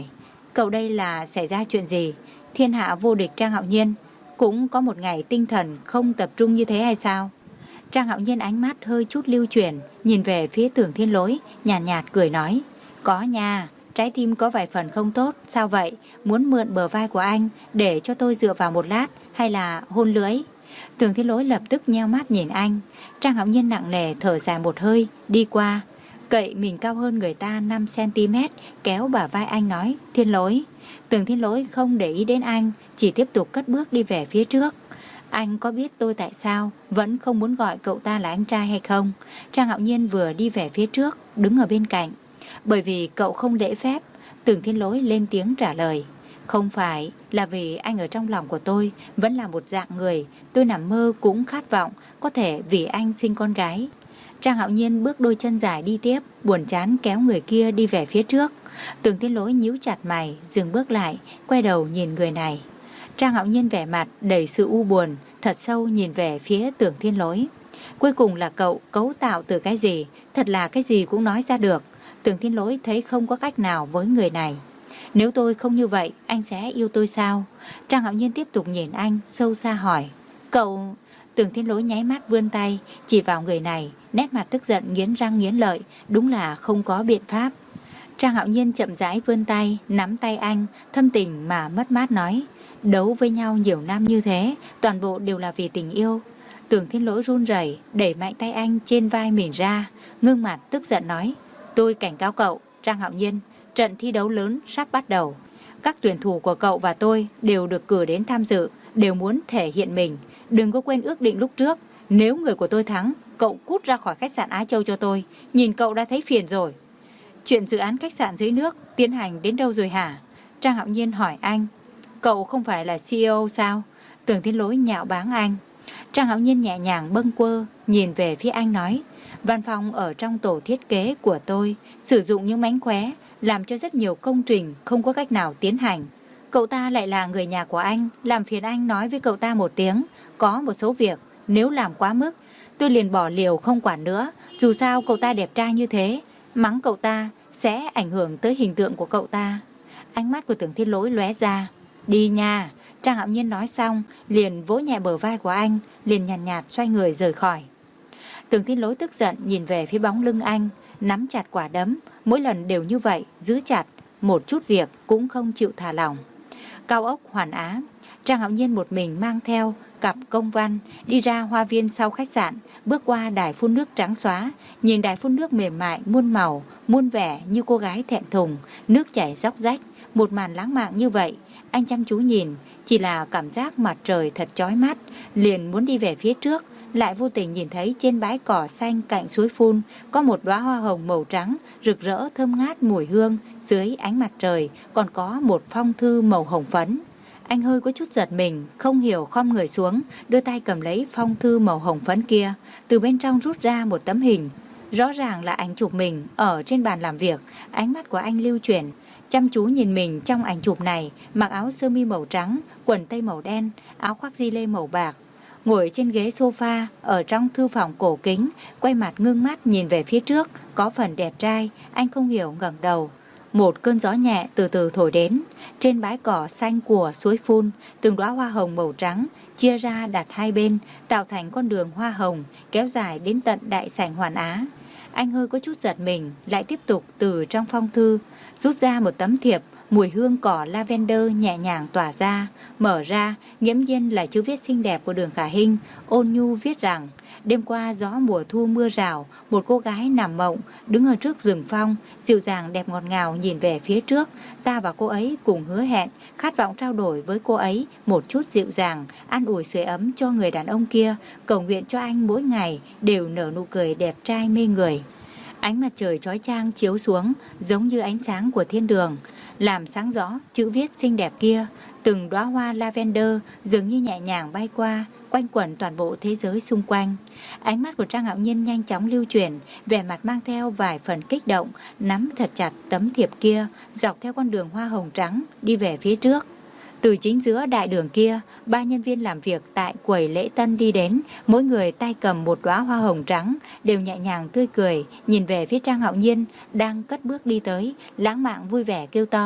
Cậu đây là xảy ra chuyện gì? Thiên hạ vô địch Trang Hạo Nhiên cũng có một ngày tinh thần không tập trung như thế hay sao? Trang Hạo Nhiên ánh mắt hơi chút lưu chuyển, nhìn về phía Tưởng Thiên Lỗi, nhàn nhạt, nhạt cười nói. Có nha, trái tim có vài phần không tốt. Sao vậy? Muốn mượn bờ vai của anh để cho tôi dựa vào một lát, hay là hôn lưỡi? Tưởng Thiên Lỗi lập tức nheo mắt nhìn anh. Trang Hạo Nhiên nặng nề thở dài một hơi, đi qua, cậy mình cao hơn người ta năm xăng ti mét, kéo bả vai anh nói. Thiên Lỗi. Tưởng Thiên Lỗi không để ý đến anh, chỉ tiếp tục cất bước đi về phía trước. Anh có biết tôi tại sao vẫn không muốn gọi cậu ta là anh trai hay không? Trang Hạo Nhiên vừa đi về phía trước, đứng ở bên cạnh. Bởi vì cậu không lễ phép. Tưởng Thiên Lỗi lên tiếng trả lời. Không phải là vì anh ở trong lòng của tôi vẫn là một dạng người tôi nằm mơ cũng khát vọng có thể vì anh sinh con gái. Trang Hạo Nhiên bước đôi chân dài đi tiếp, buồn chán kéo người kia đi về phía trước. Tưởng Thiên Lỗi nhíu chặt mày, dừng bước lại, quay đầu nhìn người này. Trang Hạo Nhiên vẻ mặt đầy sự u buồn, thật sâu nhìn về phía Tưởng Thiên Lỗi. Cuối cùng là cậu cấu tạo từ cái gì? Thật là cái gì cũng nói ra được. Tưởng Thiên Lỗi thấy không có cách nào với người này. Nếu tôi không như vậy, anh sẽ yêu tôi sao? Trang Hạo Nhiên tiếp tục nhìn anh, sâu xa hỏi. Cậu... Tưởng Thiên Lỗi nháy mắt vươn tay, chỉ vào người này, nét mặt tức giận nghiến răng nghiến lợi, đúng là không có biện pháp. Trang Hạo Nhiên chậm rãi vươn tay, nắm tay anh, thâm tình mà mất mát nói. Đấu với nhau nhiều năm như thế, toàn bộ đều là vì tình yêu. Tưởng Thiên Lỗi run rẩy, đẩy mạnh tay anh trên vai mình ra, ngưng mặt tức giận nói. Tôi cảnh cáo cậu, Trang Hạo Nhiên, trận thi đấu lớn sắp bắt đầu. Các tuyển thủ của cậu và tôi đều được cử đến tham dự, đều muốn thể hiện mình. Đừng có quên ước định lúc trước, nếu người của tôi thắng, cậu cút ra khỏi khách sạn Á Châu cho tôi. Nhìn cậu đã thấy phiền rồi. Chuyện dự án khách sạn dưới nước tiến hành đến đâu rồi hả? Trang Hạo Nhiên hỏi anh. Cậu không phải là xê e ô sao? Tưởng Thiên Lỗi nhạo báng anh. Trang Hạo Nhiên nhẹ nhàng bâng quơ, nhìn về phía anh nói. Văn phòng ở trong tổ thiết kế của tôi sử dụng những mánh khóe, làm cho rất nhiều công trình không có cách nào tiến hành. Cậu ta lại là người nhà của anh, làm phiền anh nói với cậu ta một tiếng. Có một số việc, nếu làm quá mức, tôi liền bỏ liều không quản nữa. Dù sao cậu ta đẹp trai như thế, mắng cậu ta sẽ ảnh hưởng tới hình tượng của cậu ta. Ánh mắt của Tưởng Thiên Lỗi lóe ra. Đi nha. Trang Hạo Nhiên nói xong, liền vỗ nhẹ bờ vai của anh, liền nhàn nhạt, nhạt xoay người rời khỏi. Tưởng Thiên Lỗi tức giận nhìn về phía bóng lưng anh, nắm chặt quả đấm, mỗi lần đều như vậy, giữ chặt, một chút việc cũng không chịu thả lỏng. Cao ốc Hoàn Á. Trang Hạo Nhiên một mình mang theo cặp công văn đi ra hoa viên sau khách sạn, bước qua đài phun nước trắng xóa, nhìn đài phun nước mềm mại muôn màu, muôn vẻ như cô gái thẹn thùng, nước chảy róc rách, một màn lãng mạn như vậy, anh chăm chú nhìn, chỉ là cảm giác mặt trời thật chói mắt, liền muốn đi về phía trước, lại vô tình nhìn thấy trên bãi cỏ xanh cạnh suối phun có một đóa hoa hồng màu trắng rực rỡ thơm ngát mùi hương, dưới ánh mặt trời còn có một phong thư màu hồng phấn. Anh hơi có chút giật mình, không hiểu khom người xuống, đưa tay cầm lấy phong thư màu hồng phấn kia, từ bên trong rút ra một tấm hình. Rõ ràng là ảnh chụp mình ở trên bàn làm việc, ánh mắt của anh lưu chuyển, chăm chú nhìn mình trong ảnh chụp này, mặc áo sơ mi màu trắng, quần tây màu đen, áo khoác gi lê màu bạc. Ngồi trên ghế sofa ở trong thư phòng cổ kính, quay mặt ngưng mắt nhìn về phía trước, có phần đẹp trai, anh không hiểu ngẩng đầu. Một cơn gió nhẹ từ từ thổi đến, trên bãi cỏ xanh của suối phun, từng đóa hoa hồng màu trắng chia ra đặt hai bên, tạo thành con đường hoa hồng kéo dài đến tận đại sảnh Hoàn Á. Anh hơi có chút giật mình, lại tiếp tục từ trong phong thư rút ra một tấm thiệp, mùi hương cỏ lavender nhẹ nhàng tỏa ra, mở ra, nghiễm nhiên là chữ viết xinh đẹp của Đường Khả Hinh, ôn nhu viết rằng: đêm qua gió mùa thu mưa rào, một cô gái nằm mộng, đứng ở trước rừng phong, dịu dàng đẹp ngọt ngào nhìn về phía trước. Ta và cô ấy cùng hứa hẹn, khát vọng trao đổi với cô ấy một chút dịu dàng, an ủi sưởi ấm cho người đàn ông kia, cầu nguyện cho anh mỗi ngày đều nở nụ cười đẹp trai mê người. Ánh mặt trời chói chang chiếu xuống, giống như ánh sáng của thiên đường, làm sáng rõ chữ viết xinh đẹp kia. Từng đóa hoa lavender dường như nhẹ nhàng bay qua, quanh quẩn toàn bộ thế giới xung quanh. Ánh mắt của Trang Hạo Nhiên nhanh chóng lưu chuyển, vẻ mặt mang theo vài phần kích động, nắm thật chặt tấm thiệp kia, dọc theo con đường hoa hồng trắng đi về phía trước. Từ chính giữa đại đường kia, ba nhân viên làm việc tại quầy lễ tân đi đến, mỗi người tay cầm một đóa hoa hồng trắng, đều nhẹ nhàng tươi cười, nhìn về phía Trang Hạo Nhiên đang cất bước đi tới, lãng mạn vui vẻ kêu to: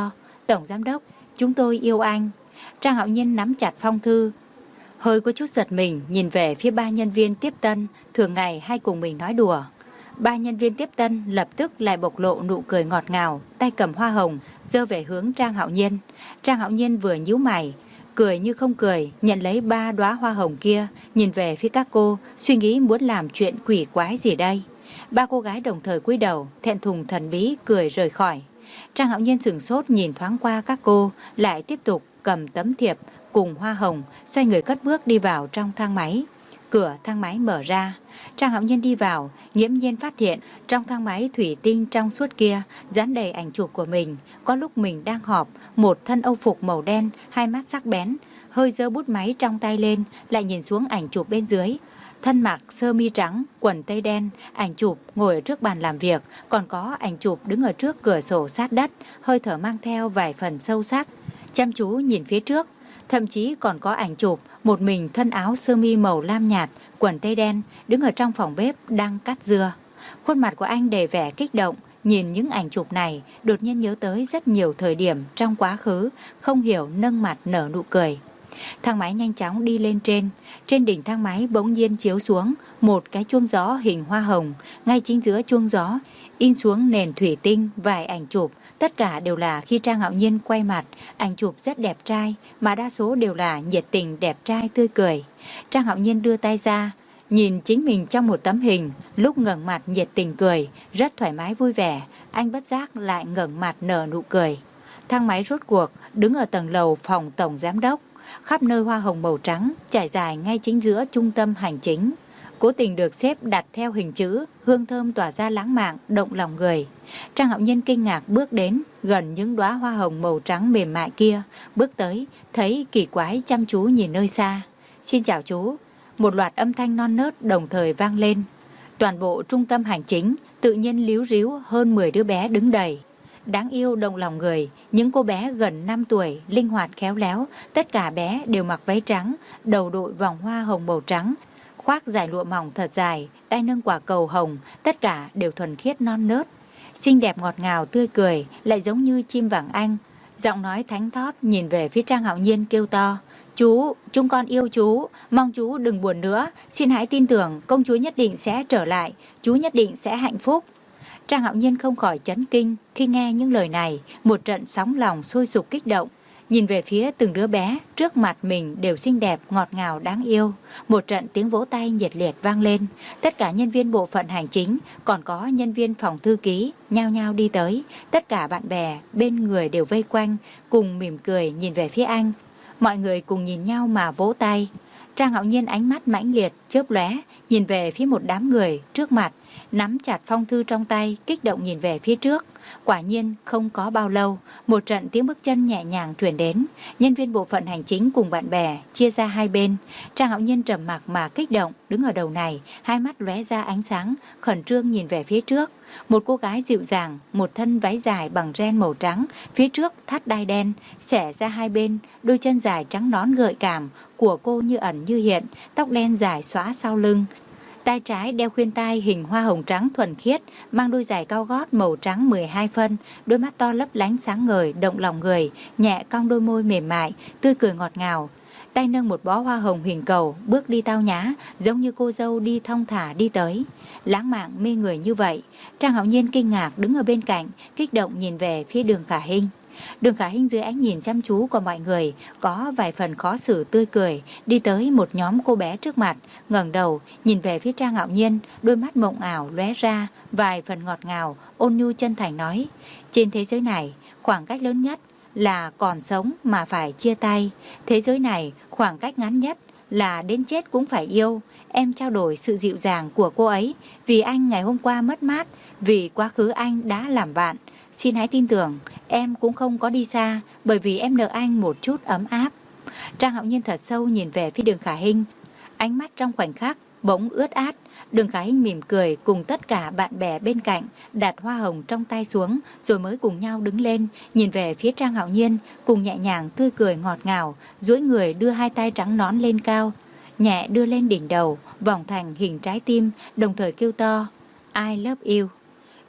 Tổng giám đốc, chúng tôi yêu anh. Trang Hạo Nhiên nắm chặt phong thư, hơi có chút giật mình nhìn về phía ba nhân viên tiếp tân thường ngày hay cùng mình nói đùa. Ba nhân viên tiếp tân lập tức lại bộc lộ nụ cười ngọt ngào, tay cầm hoa hồng giơ về hướng Trang Hạo Nhiên. Trang Hạo Nhiên vừa nhíu mày, cười như không cười, nhận lấy ba đóa hoa hồng kia, nhìn về phía các cô, suy nghĩ muốn làm chuyện quỷ quái gì đây. Ba cô gái đồng thời cúi đầu, thẹn thùng thần bí cười rời khỏi. Trang Hạo Nhiên sửng sốt nhìn thoáng qua các cô, lại tiếp tục cầm tấm thiệp cùng hoa hồng, xoay người cất bước đi vào trong thang máy. Cửa thang máy mở ra, Trang Hạo Nhiên đi vào, nghiễm nhiên phát hiện trong thang máy thủy tinh trong suốt kia dán đầy ảnh chụp của mình. Có lúc mình đang họp, một thân âu phục màu đen, hai mắt sắc bén, hơi giơ bút máy trong tay lên, lại nhìn xuống ảnh chụp bên dưới. Thân mặc sơ mi trắng, quần tây đen, ảnh chụp ngồi ở trước bàn làm việc, còn có ảnh chụp đứng ở trước cửa sổ sát đất, hơi thở mang theo vài phần sâu sắc, chăm chú nhìn phía trước. Thậm chí còn có ảnh chụp một mình thân áo sơ mi màu lam nhạt, quần tây đen, đứng ở trong phòng bếp đang cắt dưa. Khuôn mặt của anh đầy vẻ kích động, nhìn những ảnh chụp này, đột nhiên nhớ tới rất nhiều thời điểm trong quá khứ, không hiểu nâng mặt nở nụ cười. Thang máy nhanh chóng đi lên trên, trên đỉnh thang máy bỗng nhiên chiếu xuống một cái chuông gió hình hoa hồng, ngay chính giữa chuông gió in xuống nền thủy tinh vài ảnh chụp. Tất cả đều là khi Trang Hạo Nhiên quay mặt, ảnh chụp rất đẹp trai, mà đa số đều là nhiệt tình đẹp trai tươi cười. Trang Hạo Nhiên đưa tay ra, nhìn chính mình trong một tấm hình, lúc ngẩng mặt nhiệt tình cười, rất thoải mái vui vẻ, anh bất giác lại ngẩng mặt nở nụ cười. Thang máy rốt cuộc đứng ở tầng lầu phòng tổng giám đốc, khắp nơi hoa hồng màu trắng trải dài ngay chính giữa trung tâm hành chính. Cố tình được xếp đặt theo hình chữ, hương thơm tỏa ra lãng mạn, động lòng người. Trang Hạo Nhiên kinh ngạc bước đến gần những đóa hoa hồng màu trắng mềm mại kia, bước tới, thấy kỳ quái chăm chú nhìn nơi xa. Xin chào chú. Một loạt âm thanh non nớt đồng thời vang lên. Toàn bộ trung tâm hành chính tự nhiên líu ríu hơn mười đứa bé đứng đầy. Đáng yêu động lòng người, những cô bé gần năm tuổi, linh hoạt khéo léo, tất cả bé đều mặc váy trắng, đầu đội vòng hoa hồng màu trắng, khoác dải lụa mỏng thật dài, tay nâng quả cầu hồng, tất cả đều thuần khiết non nớt. Xinh đẹp ngọt ngào tươi cười, lại giống như chim vàng anh. Giọng nói thánh thót nhìn về phía Trang Hạo Nhiên kêu to, chú, chúng con yêu chú, mong chú đừng buồn nữa, xin hãy tin tưởng công chúa nhất định sẽ trở lại, chú nhất định sẽ hạnh phúc. Trang Hạo Nhiên không khỏi chấn kinh khi nghe những lời này, một trận sóng lòng sôi sục kích động. Nhìn về phía từng đứa bé trước mặt mình đều xinh đẹp, ngọt ngào, đáng yêu. Một trận tiếng vỗ tay nhiệt liệt vang lên. Tất cả nhân viên bộ phận hành chính, còn có nhân viên phòng thư ký, nhao nhao đi tới. Tất cả bạn bè bên người đều vây quanh, cùng mỉm cười nhìn về phía anh. Mọi người cùng nhìn nhau mà vỗ tay. Trang Hạo Nhiên ánh mắt mãnh liệt, chớp lóe, nhìn về phía một đám người trước mặt, nắm chặt phong thư trong tay, kích động nhìn về phía trước. Quả nhiên không có bao lâu, một trận tiếng bước chân nhẹ nhàng truyền đến. Nhân viên bộ phận hành chính cùng bạn bè chia ra hai bên. Trang Hạo Nhiên trầm mặc mà kích động đứng ở đầu này, hai mắt lóe ra ánh sáng, khẩn trương nhìn về phía trước. Một cô gái dịu dàng, một thân váy dài bằng ren màu trắng, phía trước thắt đai đen, xẻ ra hai bên, đôi chân dài trắng nõn gợi cảm của cô như ẩn như hiện, tóc đen dài xõa sau lưng. Tay trái đeo khuyên tai hình hoa hồng trắng thuần khiết, mang đôi giày cao gót màu trắng mười hai phân, đôi mắt to lấp lánh sáng ngời, động lòng người, nhẹ cong đôi môi mềm mại, tươi cười ngọt ngào. Tay nâng một bó hoa hồng hình cầu, bước đi tao nhã, giống như cô dâu đi thong thả đi tới. Lãng mạn mê người như vậy, Trang Hạo Nhiên kinh ngạc đứng ở bên cạnh, kích động nhìn về phía Đường Khả Hinh. Đường Khả Hinh dưới ánh nhìn chăm chú của mọi người có vài phần khó xử tươi cười, đi tới một nhóm cô bé trước mặt, ngẩng đầu nhìn về phía Trang Hạo Nhiên, đôi mắt mộng ảo lóe ra vài phần ngọt ngào, ôn nhu chân thành nói: trên thế giới này, khoảng cách lớn nhất là còn sống mà phải chia tay. Thế giới này, khoảng cách ngắn nhất là đến chết cũng phải yêu. Em trao đổi sự dịu dàng của cô ấy vì anh ngày hôm qua mất mát, vì quá khứ anh đã làm bạn. Xin hãy tin tưởng, em cũng không có đi xa, bởi vì em nợ anh một chút ấm áp. Trang Hạo Nhiên thật sâu nhìn về phía Đường Khả Hinh, ánh mắt trong khoảnh khắc bỗng ướt át. Đường Khả Hinh mỉm cười cùng tất cả bạn bè bên cạnh, đặt hoa hồng trong tay xuống, rồi mới cùng nhau đứng lên, nhìn về phía Trang Hạo Nhiên, cùng nhẹ nhàng tươi cười ngọt ngào, duỗi người đưa hai tay trắng nõn lên cao, nhẹ đưa lên đỉnh đầu, vòng thành hình trái tim, đồng thời kêu to: I love you.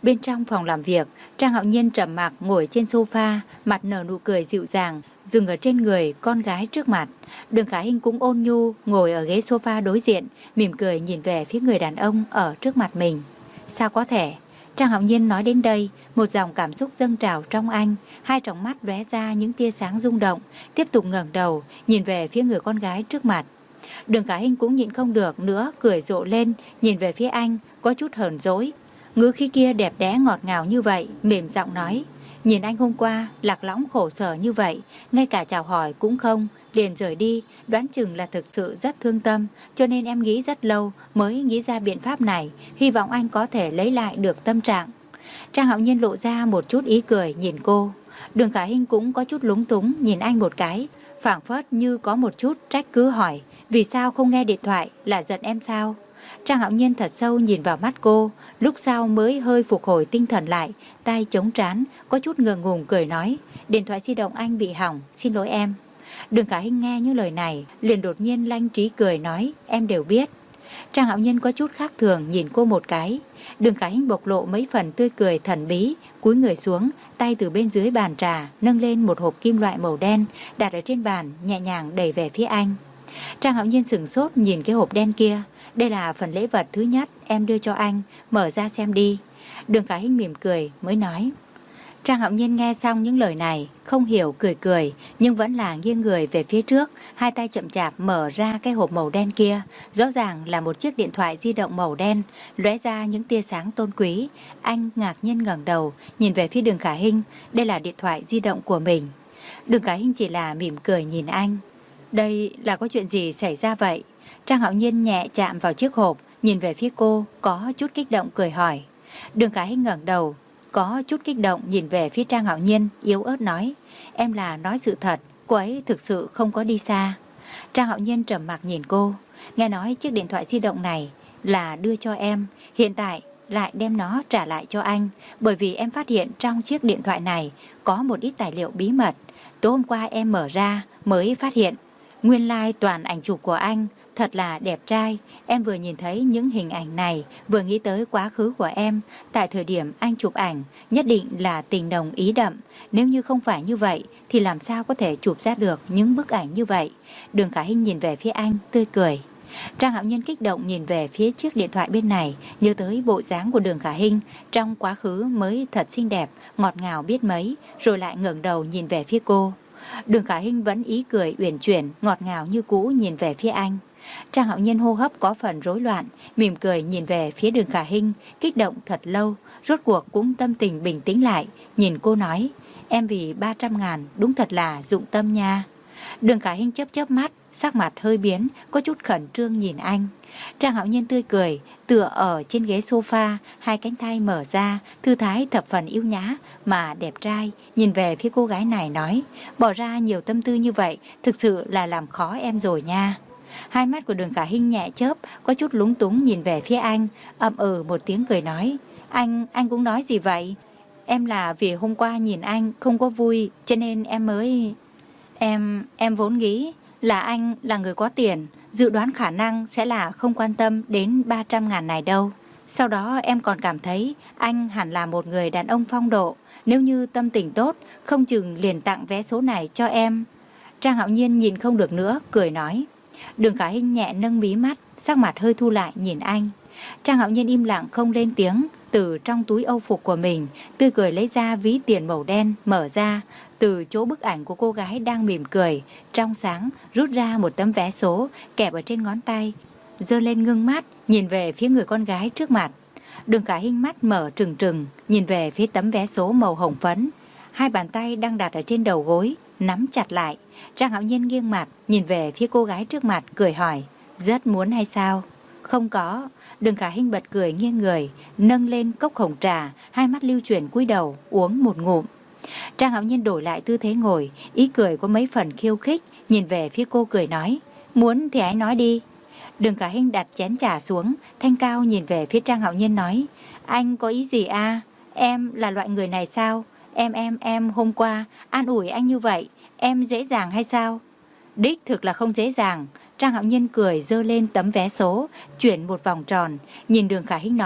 Bên trong phòng làm việc, Trang Hạo Nhiên trầm mặc ngồi trên sofa, mặt nở nụ cười dịu dàng, dừng ở trên người con gái trước mặt. Đường Khả Hinh cũng ôn nhu ngồi ở ghế sofa đối diện, mỉm cười nhìn về phía người đàn ông ở trước mặt mình. Sao có thể? Trang Hạo Nhiên nói đến đây, một dòng cảm xúc dâng trào trong anh, hai tròng mắt lóe ra những tia sáng rung động, tiếp tục ngẩng đầu nhìn về phía người con gái trước mặt. Đường Khả Hinh cũng nhịn không được nữa, cười rộ lên, nhìn về phía anh, có chút hờn dỗi. Ngữ khí kia đẹp đẽ ngọt ngào như vậy, mềm giọng nói, nhìn anh hôm qua lạc lõng khổ sở như vậy, ngay cả chào hỏi cũng không, liền rời đi, đoán chừng là thực sự rất thương tâm, cho nên em nghĩ rất lâu mới nghĩ ra biện pháp này, hy vọng anh có thể lấy lại được tâm trạng. Trang Hạo Nhiên lộ ra một chút ý cười nhìn cô. Đường Khả Hinh cũng có chút lúng túng nhìn anh một cái, phảng phất như có một chút trách cứ hỏi, vì sao không nghe điện thoại, là giận em sao? Trang Hạo Nhiên thật sâu nhìn vào mắt cô, lúc sau mới hơi phục hồi tinh thần lại, tay chống trán, có chút ngượng ngùng cười nói, điện thoại di động anh bị hỏng, xin lỗi em. Đường Khả Hinh nghe những lời này, liền đột nhiên lanh trí cười nói, em đều biết. Trang Hạo Nhiên có chút khác thường nhìn cô một cái. Đường Khả Hinh bộc lộ mấy phần tươi cười thần bí, cúi người xuống, tay từ bên dưới bàn trà nâng lên một hộp kim loại màu đen, đặt ở trên bàn, nhẹ nhàng đẩy về phía anh. Trang Hạo Nhiên sửng sốt nhìn cái hộp đen kia. Đây là phần lễ vật thứ nhất em đưa cho anh, mở ra xem đi. Đường Khả Hinh mỉm cười mới nói. Trang Hạo Nhiên nghe xong những lời này, không hiểu cười cười, nhưng vẫn là nghiêng người về phía trước, hai tay chậm chạp mở ra cái hộp màu đen kia. Rõ ràng là một chiếc điện thoại di động màu đen, lóe ra những tia sáng tôn quý. Anh ngạc nhiên ngẩng đầu, nhìn về phía Đường Khả Hinh, đây là điện thoại di động của mình. Đường Khả Hinh chỉ là mỉm cười nhìn anh. Đây là có chuyện gì xảy ra vậy? Trang Hạo Nhiên nhẹ chạm vào chiếc hộp, nhìn về phía cô, có chút kích động cười hỏi. Đường Khả Hinh ngẩng đầu, có chút kích động nhìn về phía Trang Hạo Nhiên, yếu ớt nói, em là nói sự thật, cô ấy thực sự không có đi xa. Trang Hạo Nhiên trầm mặc nhìn cô, nghe nói chiếc điện thoại di động này là đưa cho em, hiện tại lại đem nó trả lại cho anh, bởi vì em phát hiện trong chiếc điện thoại này có một ít tài liệu bí mật. Tối hôm qua em mở ra mới phát hiện, nguyên lai toàn ảnh chụp của anh, thật là đẹp trai. Em vừa nhìn thấy những hình ảnh này, vừa nghĩ tới quá khứ của em. Tại thời điểm anh chụp ảnh, nhất định là tình nồng ý đậm. Nếu như không phải như vậy, thì làm sao có thể chụp ra được những bức ảnh như vậy? Đường Khả Hinh nhìn về phía anh, tươi cười. Trang Hạo Nhiên kích động nhìn về phía chiếc điện thoại bên này, nhớ tới bộ dáng của Đường Khả Hinh trong quá khứ mới thật xinh đẹp, ngọt ngào biết mấy, rồi lại ngẩng đầu nhìn về phía cô. Đường Khả Hinh vẫn ý cười uyển chuyển, ngọt ngào như cũ nhìn về phía anh. Trang Hạo Nhiên hô hấp có phần rối loạn, mỉm cười nhìn về phía Đường Khả Hinh, kích động thật lâu, rốt cuộc cũng tâm tình bình tĩnh lại, nhìn cô nói, em vì ba trăm ngàn đúng thật là dụng tâm nha. Đường Khả Hinh chớp chớp mắt, sắc mặt hơi biến, có chút khẩn trương nhìn anh. Trang Hạo Nhiên tươi cười, tựa ở trên ghế sofa, hai cánh tay mở ra, thư thái thập phần yêu nhã mà đẹp trai, nhìn về phía cô gái này nói, bỏ ra nhiều tâm tư như vậy, thực sự là làm khó em rồi nha. Hai mắt của Đường Khả Hinh nhẹ chớp, có chút lúng túng nhìn về phía anh, ậm ừ một tiếng cười nói, anh, anh cũng nói gì vậy? Em là vì hôm qua nhìn anh không có vui, cho nên em mới... Em, em vốn nghĩ là anh là người có tiền, dự đoán khả năng sẽ là không quan tâm đến ba trăm ngàn này đâu. Sau đó em còn cảm thấy anh hẳn là một người đàn ông phong độ, nếu như tâm tình tốt, không chừng liền tặng vé số này cho em. Trang Hạo Nhiên nhìn không được nữa, cười nói. Đường Khả Hinh nhẹ nâng mí mắt, sắc mặt hơi thu lại nhìn anh. Trang Hạo Nhiên im lặng không lên tiếng, từ trong túi âu phục của mình, tươi cười lấy ra ví tiền màu đen, mở ra, từ chỗ bức ảnh của cô gái đang mỉm cười, trong sáng, rút ra một tấm vé số, kẹp ở trên ngón tay, giơ lên ngưng mắt, nhìn về phía người con gái trước mặt. Đường Khả Hinh mắt mở trừng trừng, nhìn về phía tấm vé số màu hồng phấn, hai bàn tay đang đặt ở trên đầu gối, nắm chặt lại. Trang Hạo Nhiên nghiêng mặt, nhìn về phía cô gái trước mặt, cười hỏi, rất muốn hay sao? Không có. Đường Khả Hinh bật cười nghiêng người, nâng lên cốc hồng trà, hai mắt lưu chuyển cúi đầu, uống một ngụm. Trang Hạo Nhiên đổi lại tư thế ngồi, ý cười có mấy phần khiêu khích, nhìn về phía cô cười nói, muốn thì hãy nói đi. Đường Khả Hinh đặt chén trà xuống, thanh cao nhìn về phía Trang Hạo Nhiên nói, anh có ý gì à? Em là loại người này sao? Em em em hôm qua an ủi anh như vậy, em dễ dàng hay sao? Đích thực là không dễ dàng. Trang Hạo Nhiên cười giơ lên tấm vé số, chuyển một vòng tròn, nhìn Đường Khả Hinh nói,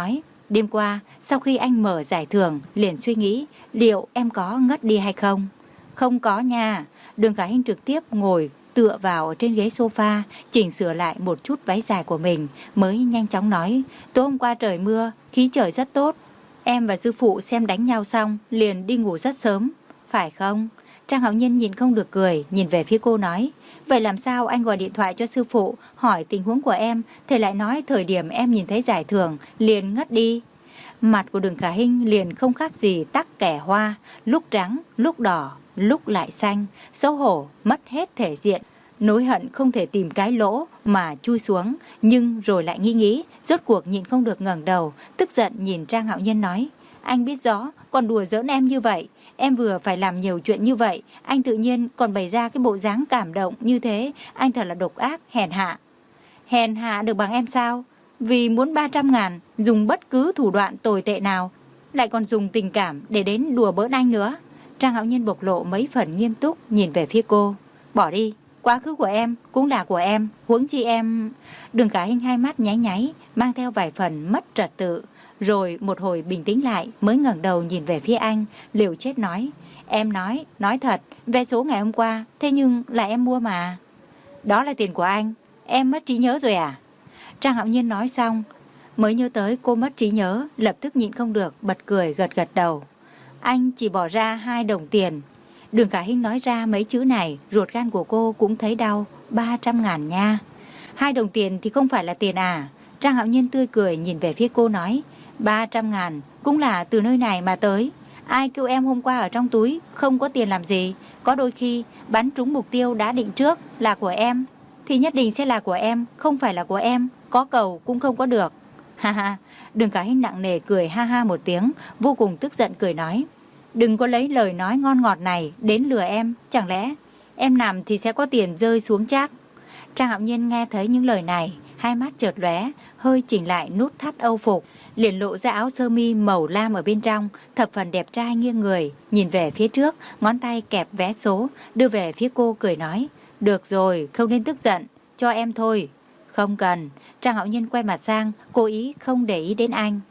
Đêm qua, sau khi anh mở giải thưởng, liền suy nghĩ liệu em có ngất đi hay không. Không có nha. Đường Khả Hinh trực tiếp ngồi tựa vào trên ghế sofa, chỉnh sửa lại một chút váy dài của mình, mới nhanh chóng nói, tối hôm qua trời mưa, khí trời rất tốt. Em và sư phụ xem đánh nhau xong, liền đi ngủ rất sớm. Phải không? Trang Hạo Nhiên nhìn không được cười, nhìn về phía cô nói, vậy làm sao anh gọi điện thoại cho sư phụ, hỏi tình huống của em, thầy lại nói thời điểm em nhìn thấy giải thưởng, liền ngất đi. Mặt của Đường Khả Hinh liền không khác gì tắc kẻ hoa, lúc trắng, lúc đỏ, lúc lại xanh, xấu hổ, mất hết thể diện. Nỗi hận không thể tìm cái lỗ mà chui xuống, nhưng rồi lại nghĩ nghĩ, rốt cuộc nhìn không được ngẩng đầu, tức giận nhìn Trang Hạo Nhiên nói, anh biết rõ, còn đùa giỡn em như vậy, em vừa phải làm nhiều chuyện như vậy, anh tự nhiên còn bày ra cái bộ dáng cảm động như thế, anh thật là độc ác, hèn hạ. Hèn hạ được bằng em sao? Vì muốn ba trăm ngàn, dùng bất cứ thủ đoạn tồi tệ nào, lại còn dùng tình cảm để đến đùa bỡn anh nữa. Trang Hạo Nhiên bộc lộ mấy phần nghiêm túc nhìn về phía cô. Bỏ đi, quá khứ của em cũng là của em, huống chi em... Đường Khả Hinh hai mắt nháy nháy, mang theo vài phần mất trật tự. Rồi một hồi bình tĩnh lại mới ngẩng đầu nhìn về phía anh, liều chết nói. Em nói, nói thật, vé số ngày hôm qua, thế nhưng là em mua mà. Đó là tiền của anh, em mất trí nhớ rồi à? Trang Hạo Nhiên nói xong, mới nhớ tới cô mất trí nhớ, lập tức nhịn không được, bật cười gật gật đầu. Anh chỉ bỏ ra hai đồng tiền. Đường Khả Hinh nói ra mấy chữ này, ruột gan của cô cũng thấy đau. Ba trăm ngàn nha. Hai đồng tiền thì không phải là tiền à? Trang Hạo Nhiên tươi cười nhìn về phía cô nói, ba trăm ngàn cũng là từ nơi này mà tới. Ai kêu em hôm qua ở trong túi không có tiền làm gì? Có đôi khi bắn trúng mục tiêu đã định trước là của em, thì nhất định sẽ là của em, không phải là của em. Có cầu cũng không có được. Ha ha. Đường Khả Hinh nặng nề cười ha ha một tiếng, vô cùng tức giận cười nói, đừng có lấy lời nói ngon ngọt này đến lừa em, chẳng lẽ em nằm thì sẽ có tiền rơi xuống chắc? Trang Hạo Nhiên nghe thấy những lời này, hai mắt chợt lóe, hơi chỉnh lại nút thắt âu phục, liền lộ ra áo sơ mi màu lam ở bên trong, thập phần đẹp trai nghiêng người, nhìn về phía trước, ngón tay kẹp vé số, đưa về phía cô cười nói, được rồi, không nên tức giận, cho em thôi. Không cần. Trang Hạo Nhiên quay mặt sang, cố ý không để ý đến anh.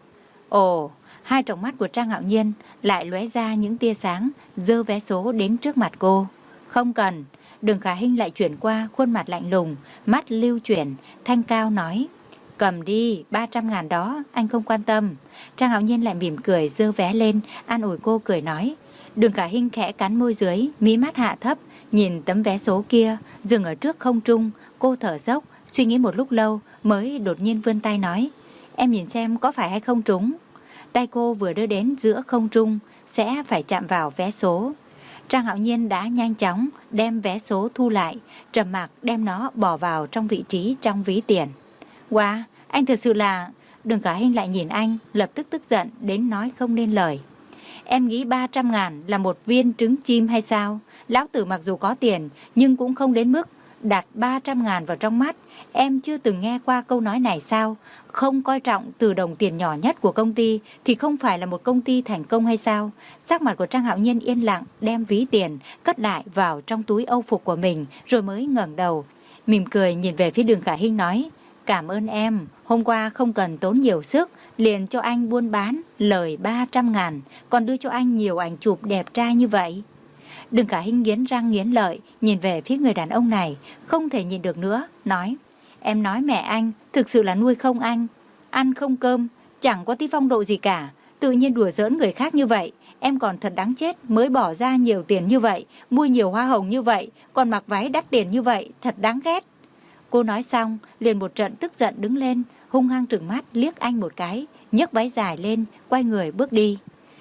Ồ, hai tròng mắt của Trang Hạo Nhiên lại lóe ra những tia sáng, giơ vé số đến trước mặt cô. Không cần. Đường Khả Hinh lại chuyển qua, khuôn mặt lạnh lùng, mắt lưu chuyển, thanh cao nói, cầm đi, ba trăm ngàn đó, anh không quan tâm. Trang Hạo Nhiên lại mỉm cười giơ vé lên, an ủi cô cười nói. Đường Khả Hinh khẽ cắn môi dưới, mí mắt hạ thấp, nhìn tấm vé số kia, dừng ở trước không trung, cô thở dốc, suy nghĩ một lúc lâu mới đột nhiên vươn tay nói, em nhìn xem có phải hay không trúng. Tay cô vừa đưa đến giữa không trung, sẽ phải chạm vào vé số. Trang Hạo Nhiên đã nhanh chóng đem vé số thu lại, trầm mặc đem nó bỏ vào trong vị trí trong ví tiền. Wow, anh thật sự là... Đường Khả Hinh lại nhìn anh, lập tức tức giận đến nói không nên lời. Em nghĩ ba trăm ngàn là một viên trứng chim hay sao? Lão tử mặc dù có tiền, nhưng cũng không đến mức đặt ba trăm ngàn vào trong mắt. Em chưa từng nghe qua câu nói này sao? Không coi trọng từ đồng tiền nhỏ nhất của công ty thì không phải là một công ty thành công hay sao? Sắc mặt của Trang Hạo Nhiên yên lặng, đem ví tiền cất lại vào trong túi âu phục của mình, rồi mới ngẩng đầu, mỉm cười nhìn về phía Đường Khả Hinh nói, cảm ơn em, hôm qua không cần tốn nhiều sức, liền cho anh buôn bán lời ba trăm ngàn, còn đưa cho anh nhiều ảnh chụp đẹp trai như vậy. Đường Khả Hinh nghiến răng nghiến lợi, nhìn về phía người đàn ông này, không thể nhìn được nữa, nói, em nói mẹ anh thực sự là nuôi không anh, ăn không cơm, chẳng có tí phong độ gì cả, tự nhiên đùa giỡn người khác như vậy, em còn thật đáng chết mới bỏ ra nhiều tiền như vậy, mua nhiều hoa hồng như vậy, còn mặc váy đắt tiền như vậy, thật đáng ghét. Cô nói xong, liền một trận tức giận đứng lên, hung hăng trừng mắt liếc anh một cái, nhấc váy dài lên, quay người bước đi.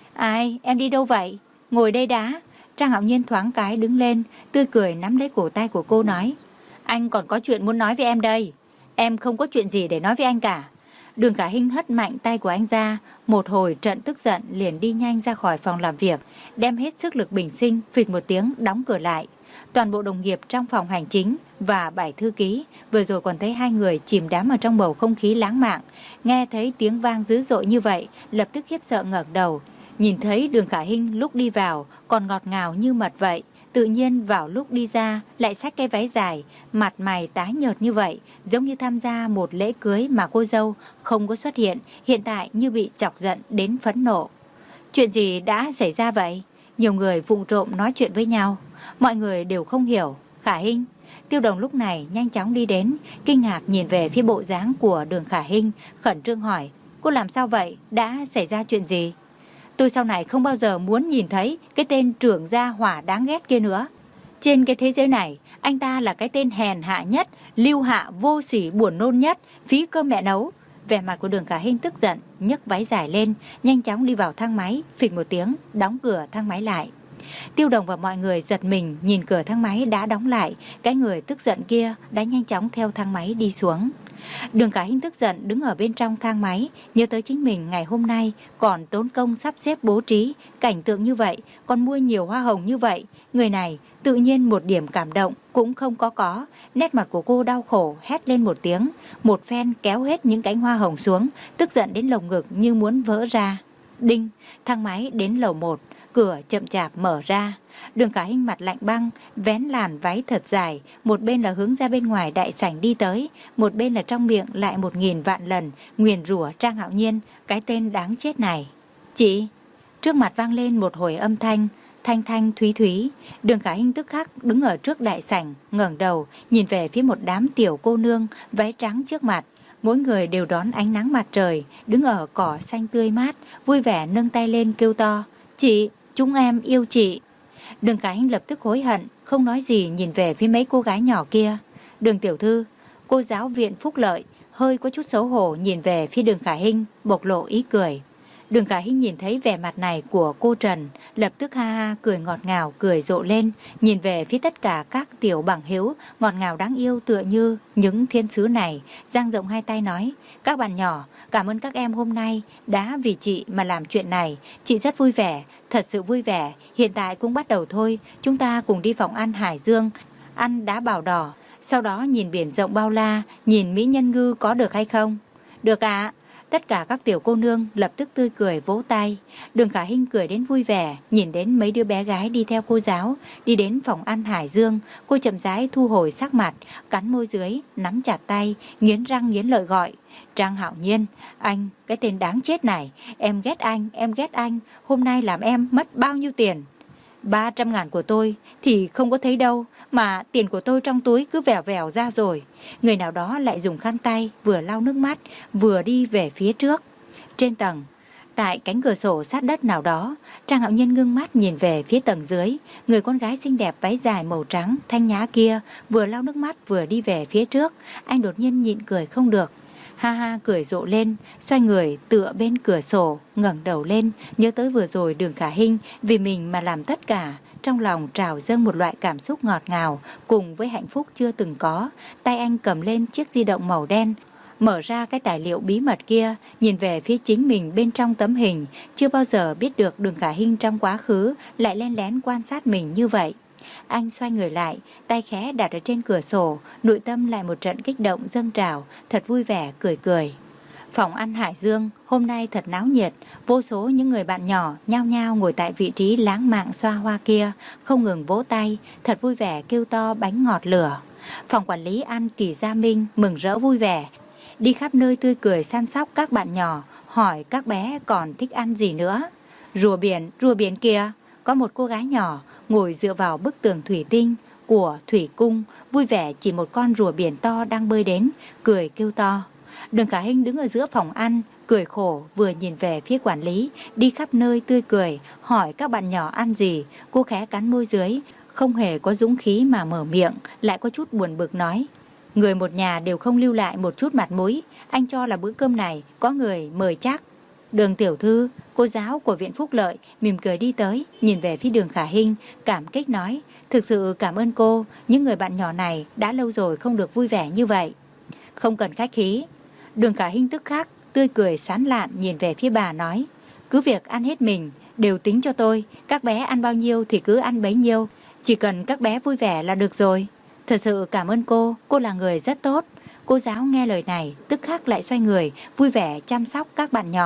Ai, em đi đâu vậy? Ngồi đây đã. Trang Hạo Nhiên thoáng cái đứng lên, tươi cười nắm lấy cổ tay của cô nói, anh còn có chuyện muốn nói với em đây. Em không có chuyện gì để nói với anh cả. Đường Khả Hinh hất mạnh tay của anh ra, một hồi trận tức giận liền đi nhanh ra khỏi phòng làm việc, đem hết sức lực bình sinh, phịch một tiếng đóng cửa lại. Toàn bộ đồng nghiệp trong phòng hành chính và bảy thư ký vừa rồi còn thấy hai người chìm đắm ở trong bầu không khí lãng mạn, nghe thấy tiếng vang dữ dội như vậy, lập tức khiếp sợ ngẩng đầu, nhìn thấy Đường Khả Hinh lúc đi vào còn ngọt ngào như mật vậy, từ Tự nhiên vào lúc đi ra lại xách cái váy dài, mặt mày tái nhợt như vậy, giống như tham gia một lễ cưới mà cô dâu không có xuất hiện, hiện tại như bị chọc giận đến phẫn nộ. Chuyện gì đã xảy ra vậy? Nhiều người vụng trộm nói chuyện với nhau, mọi người đều không hiểu. Khả Hinh. Tiêu Đồng lúc này nhanh chóng đi đến, kinh ngạc nhìn về phía bộ dáng của Đường Khả Hinh, khẩn trương hỏi, cô làm sao vậy? Đã xảy ra chuyện gì? Tôi sau này không bao giờ muốn nhìn thấy cái tên trưởng gia hỏa đáng ghét kia nữa. Trên cái thế giới này, anh ta là cái tên hèn hạ nhất, lưu hạ vô sỉ buồn nôn nhất, phí cơm mẹ nấu. Vẻ mặt của Đường Khả Hinh tức giận, nhấc váy dài lên, nhanh chóng đi vào thang máy, phịch một tiếng, đóng cửa thang máy lại. Tiêu Đồng và mọi người giật mình nhìn cửa thang máy đã đóng lại, cái người tức giận kia đã nhanh chóng theo thang máy đi xuống. Đường Khả Hinh tức giận đứng ở bên trong thang máy, nhớ tới chính mình ngày hôm nay còn tốn công sắp xếp bố trí, cảnh tượng như vậy, còn mua nhiều hoa hồng như vậy. Người này tự nhiên một điểm cảm động cũng không có có. Nét mặt của cô đau khổ, hét lên một tiếng, một phen kéo hết những cánh hoa hồng xuống, tức giận đến lồng ngực như muốn vỡ ra. Đinh, thang máy đến lầu một, cửa chậm chạp mở ra. Đường Khả Hinh mặt lạnh băng, vén làn váy thật dài, một bên là hướng ra bên ngoài đại sảnh đi tới, một bên là trong miệng lại một nghìn vạn lần nguyền rủa Trang Hạo Nhiên, cái tên đáng chết này. Chị! Trước mặt vang lên một hồi âm thanh, thanh thanh thúy thúy. Đường Khả Hinh tức khắc đứng ở trước đại sảnh, ngẩng đầu nhìn về phía một đám tiểu cô nương váy trắng trước mặt. Mỗi người đều đón ánh nắng mặt trời, đứng ở cỏ xanh tươi mát, vui vẻ nâng tay lên kêu to, chị, chúng em yêu chị. Đường Khả Hinh lập tức hối hận, không nói gì nhìn về phía mấy cô gái nhỏ kia. Đường tiểu thư, cô giáo viện Phúc Lợi, hơi có chút xấu hổ nhìn về phía Đường Khả Hinh, bộc lộ ý cười. Đường Khả Hinh nhìn thấy vẻ mặt này của cô Trần, lập tức ha ha cười ngọt ngào, cười rộ lên, nhìn về phía tất cả các tiểu bằng hữu, ngọt ngào đáng yêu tựa như những thiên sứ này, dang rộng hai tay nói, các bạn nhỏ, cảm ơn các em hôm nay đã vì chị mà làm chuyện này, chị rất vui vẻ, thật sự vui vẻ, hiện tại cũng bắt đầu thôi, chúng ta cùng đi phòng ăn Hải Dương, ăn đá bảo đỏ, sau đó nhìn biển rộng bao la, nhìn mỹ nhân ngư có được hay không? Được ạ. Tất cả các tiểu cô nương lập tức tươi cười vỗ tay. Đường Khả Hinh cười đến vui vẻ, nhìn đến mấy đứa bé gái đi theo cô giáo, đi đến phòng ăn Hải Dương. Cô chậm rãi thu hồi sắc mặt, cắn môi dưới, nắm chặt tay, nghiến răng nghiến lợi gọi. Trang Hạo Nhiên, anh, cái tên đáng chết này, em ghét anh, em ghét anh, hôm nay làm em mất bao nhiêu tiền? Ba trăm ngàn của tôi thì không có thấy đâu, mà tiền của tôi trong túi cứ vèo vèo ra rồi. Người nào đó lại dùng khăn tay vừa lau nước mắt vừa đi về phía trước. Trên tầng, tại cánh cửa sổ sát đất nào đó, Trang Hạo Nhiên ngưng mắt nhìn về phía tầng dưới. Người con gái xinh đẹp váy dài màu trắng thanh nhã kia vừa lau nước mắt vừa đi về phía trước. Anh đột nhiên nhịn cười không được, ha ha cười rộ lên, xoay người tựa bên cửa sổ, ngẩng đầu lên, nhớ tới vừa rồi Đường Khả Hinh vì mình mà làm tất cả, trong lòng trào dâng một loại cảm xúc ngọt ngào cùng với hạnh phúc chưa từng có. Tay anh cầm lên chiếc di động màu đen, mở ra cái tài liệu bí mật kia, nhìn về phía chính mình bên trong tấm hình. Chưa bao giờ biết được Đường Khả Hinh trong quá khứ lại len lén quan sát mình như vậy. Anh xoay người lại, tay khẽ đặt ở trên cửa sổ, nội tâm lại một trận kích động dâng trào, thật vui vẻ cười cười. Phòng ăn Hải Dương hôm nay thật náo nhiệt, vô số những người bạn nhỏ nhao nhao ngồi tại vị trí láng mạn xoa hoa kia, không ngừng vỗ tay, thật vui vẻ kêu to bánh ngọt lửa. Phòng quản lý ăn Kỳ Gia Minh mừng rỡ vui vẻ, đi khắp nơi tươi cười săn sóc các bạn nhỏ, hỏi các bé còn thích ăn gì nữa. Rùa biển, rùa biển kia, có một cô gái nhỏ ngồi dựa vào bức tường thủy tinh của thủy cung, vui vẻ chỉ một con rùa biển to đang bơi đến, cười kêu to. Đường Khả Hinh đứng ở giữa phòng ăn, cười khổ vừa nhìn về phía quản lý, đi khắp nơi tươi cười, hỏi các bạn nhỏ ăn gì. Cô khẽ cắn môi dưới, không hề có dũng khí mà mở miệng, lại có chút buồn bực nói. Người một nhà đều không lưu lại một chút mặt mũi, anh cho là bữa cơm này có người mời chắc. Đường tiểu thư, cô giáo của viện Phúc Lợi mỉm cười đi tới, nhìn về phía Đường Khả Hinh, cảm kích nói, thực sự cảm ơn cô, những người bạn nhỏ này đã lâu rồi không được vui vẻ như vậy. Không cần khách khí. Đường Khả Hinh tức khắc tươi cười sán lạn nhìn về phía bà nói, cứ việc ăn hết mình đều tính cho tôi, các bé ăn bao nhiêu thì cứ ăn bấy nhiêu, chỉ cần các bé vui vẻ là được rồi. Thật sự cảm ơn cô, cô là người rất tốt. Cô giáo nghe lời này tức khắc lại xoay người vui vẻ chăm sóc các bạn nhỏ.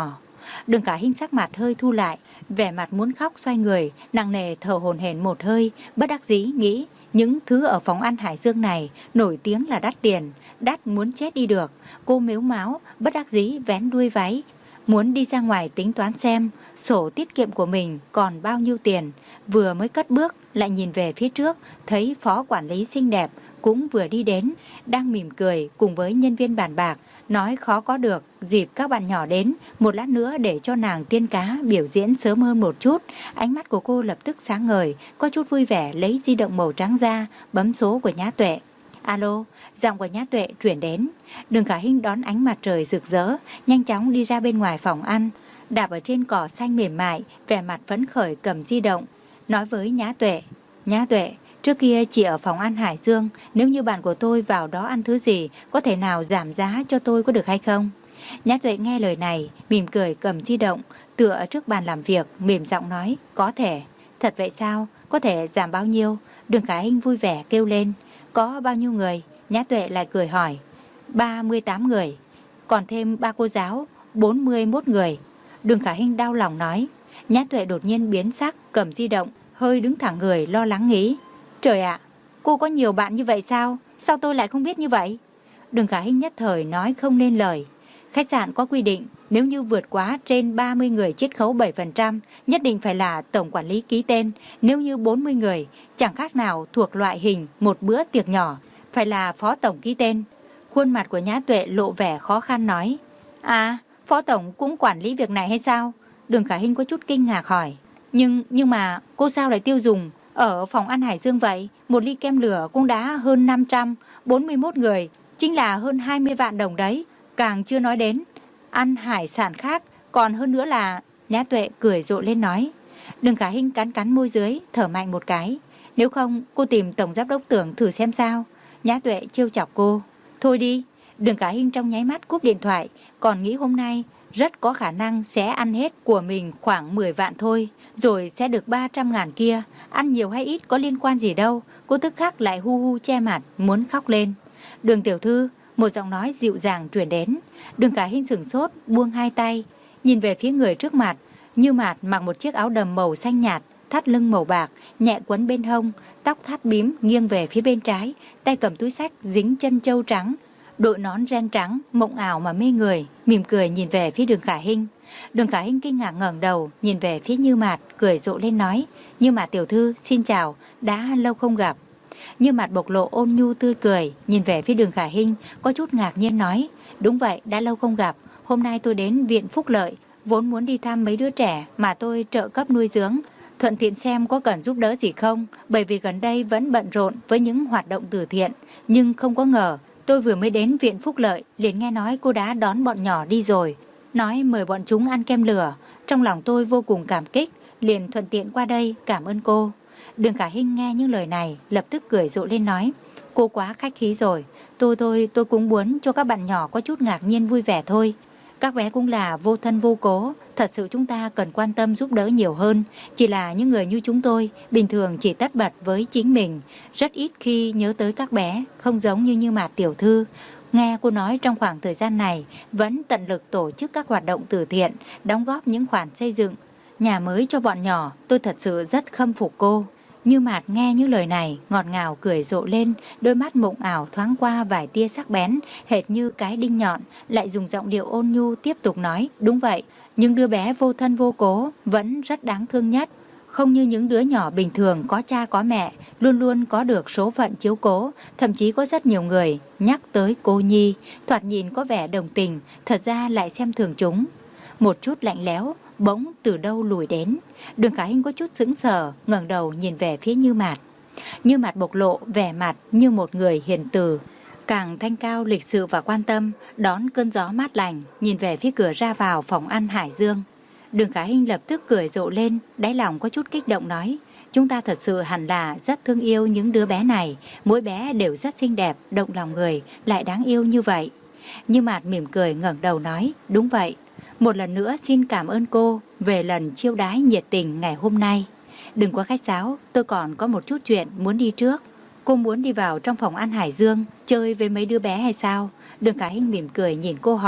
Đường Khả Hinh sắc mặt hơi thu lại, vẻ mặt muốn khóc xoay người, nặng nề thở hổn hển một hơi, bất đắc dĩ nghĩ những thứ ở phòng ăn Hải Dương này nổi tiếng là đắt tiền, đắt muốn chết đi được. Cô mếu máo, bất đắc dĩ vén đuôi váy, muốn đi ra ngoài tính toán xem sổ tiết kiệm của mình còn bao nhiêu tiền. Vừa mới cất bước lại nhìn về phía trước, thấy phó quản lý xinh đẹp cũng vừa đi đến, đang mỉm cười cùng với nhân viên bàn bạc, nói khó có được dịp các bạn nhỏ đến, một lát nữa để cho nàng tiên cá biểu diễn sớm hơn một chút. Ánh mắt của cô lập tức sáng ngời, có chút vui vẻ lấy di động màu trắng ra, bấm số của Nhã Tuệ. Alo, giọng của Nhã Tuệ chuyển đến. Đường Khả Hinh đón ánh mặt trời rực rỡ, nhanh chóng đi ra bên ngoài phòng ăn, đạp ở trên cỏ xanh mềm mại, vẻ mặt phấn khởi cầm di động, nói với Nhã Tuệ. Nhã Tuệ, trước kia chị ở phòng ăn Hải Dương, nếu như bạn của tôi vào đó ăn thứ gì, có thể nào giảm giá cho tôi có được hay không? Nhã Tuệ nghe lời này, mỉm cười cầm di động, tựa ở trước bàn làm việc, mềm giọng nói, có thể. Thật vậy sao? Có thể giảm bao nhiêu? Đường Khả Hinh vui vẻ kêu lên. Có bao nhiêu người? Nhã Tuệ lại cười hỏi. ba mươi tám người. Còn thêm ba cô giáo, bốn mươi mốt người. Đường Khả Hinh đau lòng nói. Nhã Tuệ đột nhiên biến sắc, cầm di động, hơi đứng thẳng người lo lắng nghĩ. Trời ạ, cô có nhiều bạn như vậy sao? Sao tôi lại không biết như vậy? Đường Khả Hinh nhất thời nói không nên lời. Khách sạn có quy định, nếu như vượt quá trên ba mươi người chiết khấu bảy phần trăm, nhất định phải là tổng quản lý ký tên. Nếu như bốn mươi người, chẳng khác nào thuộc loại hình một bữa tiệc nhỏ, phải là phó tổng ký tên. Khuôn mặt của Nhã Tuệ lộ vẻ khó khăn nói. À, phó tổng cũng quản lý việc này hay sao? Đường Khả Hinh có chút kinh ngạc hỏi. Nhưng, nhưng mà cô sao lại tiêu dùng ở phòng ăn Hải Dương vậy? Một ly kem lửa cũng đã hơn năm trăm, bốn mươi mốt người, chính là hơn hai mươi vạn đồng đấy. Càng chưa nói đến ăn hải sản khác, còn hơn nữa là... Nhã Tuệ cười rộ lên nói. Đường Khả Hinh cắn cắn môi dưới, thở mạnh một cái. Nếu không cô tìm tổng giám đốc Tưởng thử xem sao. Nhã Tuệ trêu chọc cô. Thôi đi. Đường Khả Hinh trong nháy mắt cúp điện thoại, còn nghĩ hôm nay rất có khả năng sẽ ăn hết của mình khoảng mười vạn thôi, rồi sẽ được ba trăm ngàn kia. Ăn nhiều hay ít có liên quan gì đâu. Cô tức khắc lại hu hu che mặt, muốn khóc lên. Đường tiểu thư, một giọng nói dịu dàng truyền đến. Đường Khả Hinh sửng sốt, buông hai tay, nhìn về phía người trước mặt. Như Mạt mặc một chiếc áo đầm màu xanh nhạt, thắt lưng màu bạc, nhẹ quấn bên hông, tóc thắt bím nghiêng về phía bên trái, tay cầm túi xách dính chân châu trắng, đội nón ren trắng, mộng ảo mà mê người, mỉm cười nhìn về phía Đường Khả Hinh. Đường Khả Hinh kinh ngạc ngẩng đầu, nhìn về phía Như Mạt, cười rộ lên nói: Như Mạt tiểu thư, xin chào, đã lâu không gặp. Như Mạt bộc lộ ôn nhu tươi cười, nhìn về phía Đường Khả Hinh, có chút ngạc nhiên nói: Đúng vậy, đã lâu không gặp. Hôm nay tôi đến viện Phúc Lợi, vốn muốn đi thăm mấy đứa trẻ mà tôi trợ cấp nuôi dưỡng, thuận tiện xem có cần giúp đỡ gì không, bởi vì gần đây vẫn bận rộn với những hoạt động từ thiện. Nhưng không có ngờ, tôi vừa mới đến viện Phúc Lợi, liền nghe nói cô đã đón bọn nhỏ đi rồi, nói mời bọn chúng ăn kem lửa. Trong lòng tôi vô cùng cảm kích, liền thuận tiện qua đây cảm ơn cô. Đường Khả Hinh nghe những lời này, lập tức cười rộ lên nói: Cô quá khách khí rồi, tôi tôi tôi cũng muốn cho các bạn nhỏ có chút ngạc nhiên vui vẻ thôi. Các bé cũng là vô thân vô cố, thật sự chúng ta cần quan tâm giúp đỡ nhiều hơn. Chỉ là những người như chúng tôi, bình thường chỉ tất bật với chính mình, rất ít khi nhớ tới các bé, không giống như Như Mạt tiểu thư. Nghe cô nói trong khoảng thời gian này vẫn tận lực tổ chức các hoạt động từ thiện, đóng góp những khoản xây dựng nhà mới cho bọn nhỏ, tôi thật sự rất khâm phục cô. Như Mạt nghe những lời này, ngọt ngào cười rộ lên, đôi mắt mộng ảo thoáng qua vài tia sắc bén, hệt như cái đinh nhọn, lại dùng giọng điệu ôn nhu tiếp tục nói: Đúng vậy, những đứa bé vô thân vô cố vẫn rất đáng thương nhất. Không như những đứa nhỏ bình thường có cha có mẹ, luôn luôn có được số phận chiếu cố, thậm chí có rất nhiều người nhắc tới cô nhi, thoạt nhìn có vẻ đồng tình, thật ra lại xem thường chúng. Một chút lạnh lẽo bỗng từ đâu lùi đến. Đường Khả Hinh có chút sững sờ, ngẩng đầu nhìn về phía Như Mạt. Như Mạt bộc lộ vẻ mặt như một người hiền từ, càng thanh cao lịch sự và quan tâm, đón cơn gió mát lành, nhìn về phía cửa ra vào phòng ăn Hải Dương. Đường Khả Hinh lập tức cười rộ lên, đáy lòng có chút kích động nói: Chúng ta thật sự hẳn là rất thương yêu những đứa bé này, mỗi bé đều rất xinh đẹp, động lòng người, lại đáng yêu như vậy. Như Mạt mỉm cười ngẩng đầu nói: Đúng vậy. Một lần nữa xin cảm ơn cô về lần chiêu đái nhiệt tình ngày hôm nay. Đừng quá khách sáo, tôi còn có một chút chuyện muốn đi trước. Cô muốn đi vào trong phòng ăn Hải Dương chơi với mấy đứa bé hay sao? Đường Khả Hinh mỉm cười nhìn cô hỏi.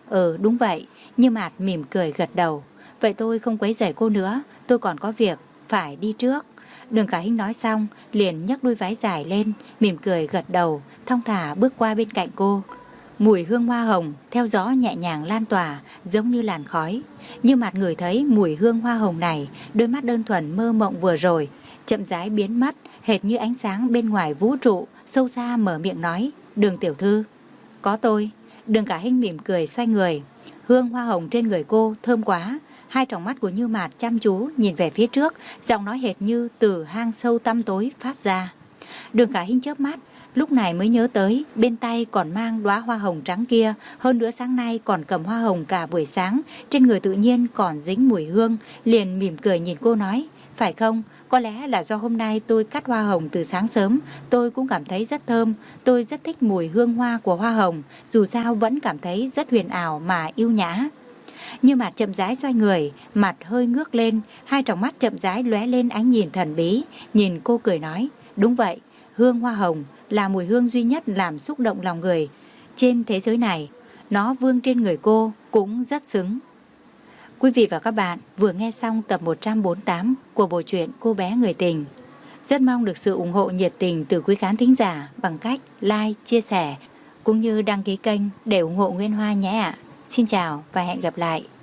Ừ đúng vậy. Như Mạt mỉm cười gật đầu. Vậy tôi không quấy rầy cô nữa, tôi còn có việc, phải đi trước. Đường Khả Hinh nói xong, liền nhấc đôi váy dài lên, mỉm cười gật đầu, thong thả bước qua bên cạnh cô. Mùi hương hoa hồng theo gió nhẹ nhàng lan tỏa, giống như làn khói. Như Mạt ngửi thấy mùi hương hoa hồng này, đôi mắt đơn thuần mơ mộng vừa rồi chậm rãi biến mất, hệt như ánh sáng bên ngoài vũ trụ, sâu xa mở miệng nói, Đường tiểu thư. Có tôi. Đường Khả Hinh mỉm cười xoay người. Hương hoa hồng trên người cô thơm quá. Hai tròng mắt của Như Mạt chăm chú nhìn về phía trước, giọng nói hệt như từ hang sâu tăm tối phát ra. Đường Khả Hinh chớp mắt, lúc này mới nhớ tới bên tay còn mang đóa hoa hồng trắng kia, hơn nữa sáng nay còn cầm hoa hồng cả buổi sáng, trên người tự nhiên còn dính mùi hương, liền mỉm cười nhìn cô nói, phải không? Có lẽ là do hôm nay tôi cắt hoa hồng từ sáng sớm, tôi cũng cảm thấy rất thơm, tôi rất thích mùi hương hoa của hoa hồng, dù sao vẫn cảm thấy rất huyền ảo mà yêu nhã. Như Mạt chậm rãi xoay người, mặt hơi ngước lên, hai tròng mắt chậm rãi lóe lên ánh nhìn thần bí, nhìn cô cười nói, đúng vậy, hương hoa hồng là mùi hương duy nhất làm xúc động lòng người trên thế giới này, nó vương trên người cô cũng rất xứng. Quý vị và các bạn vừa nghe xong tập một trăm bốn mươi tám của bộ truyện Cô bé người tình. Rất mong được sự ủng hộ nhiệt tình từ quý khán thính giả bằng cách like, chia sẻ cũng như đăng ký kênh để ủng hộ Nguyên Hoa nhé ạ. Xin chào và hẹn gặp lại.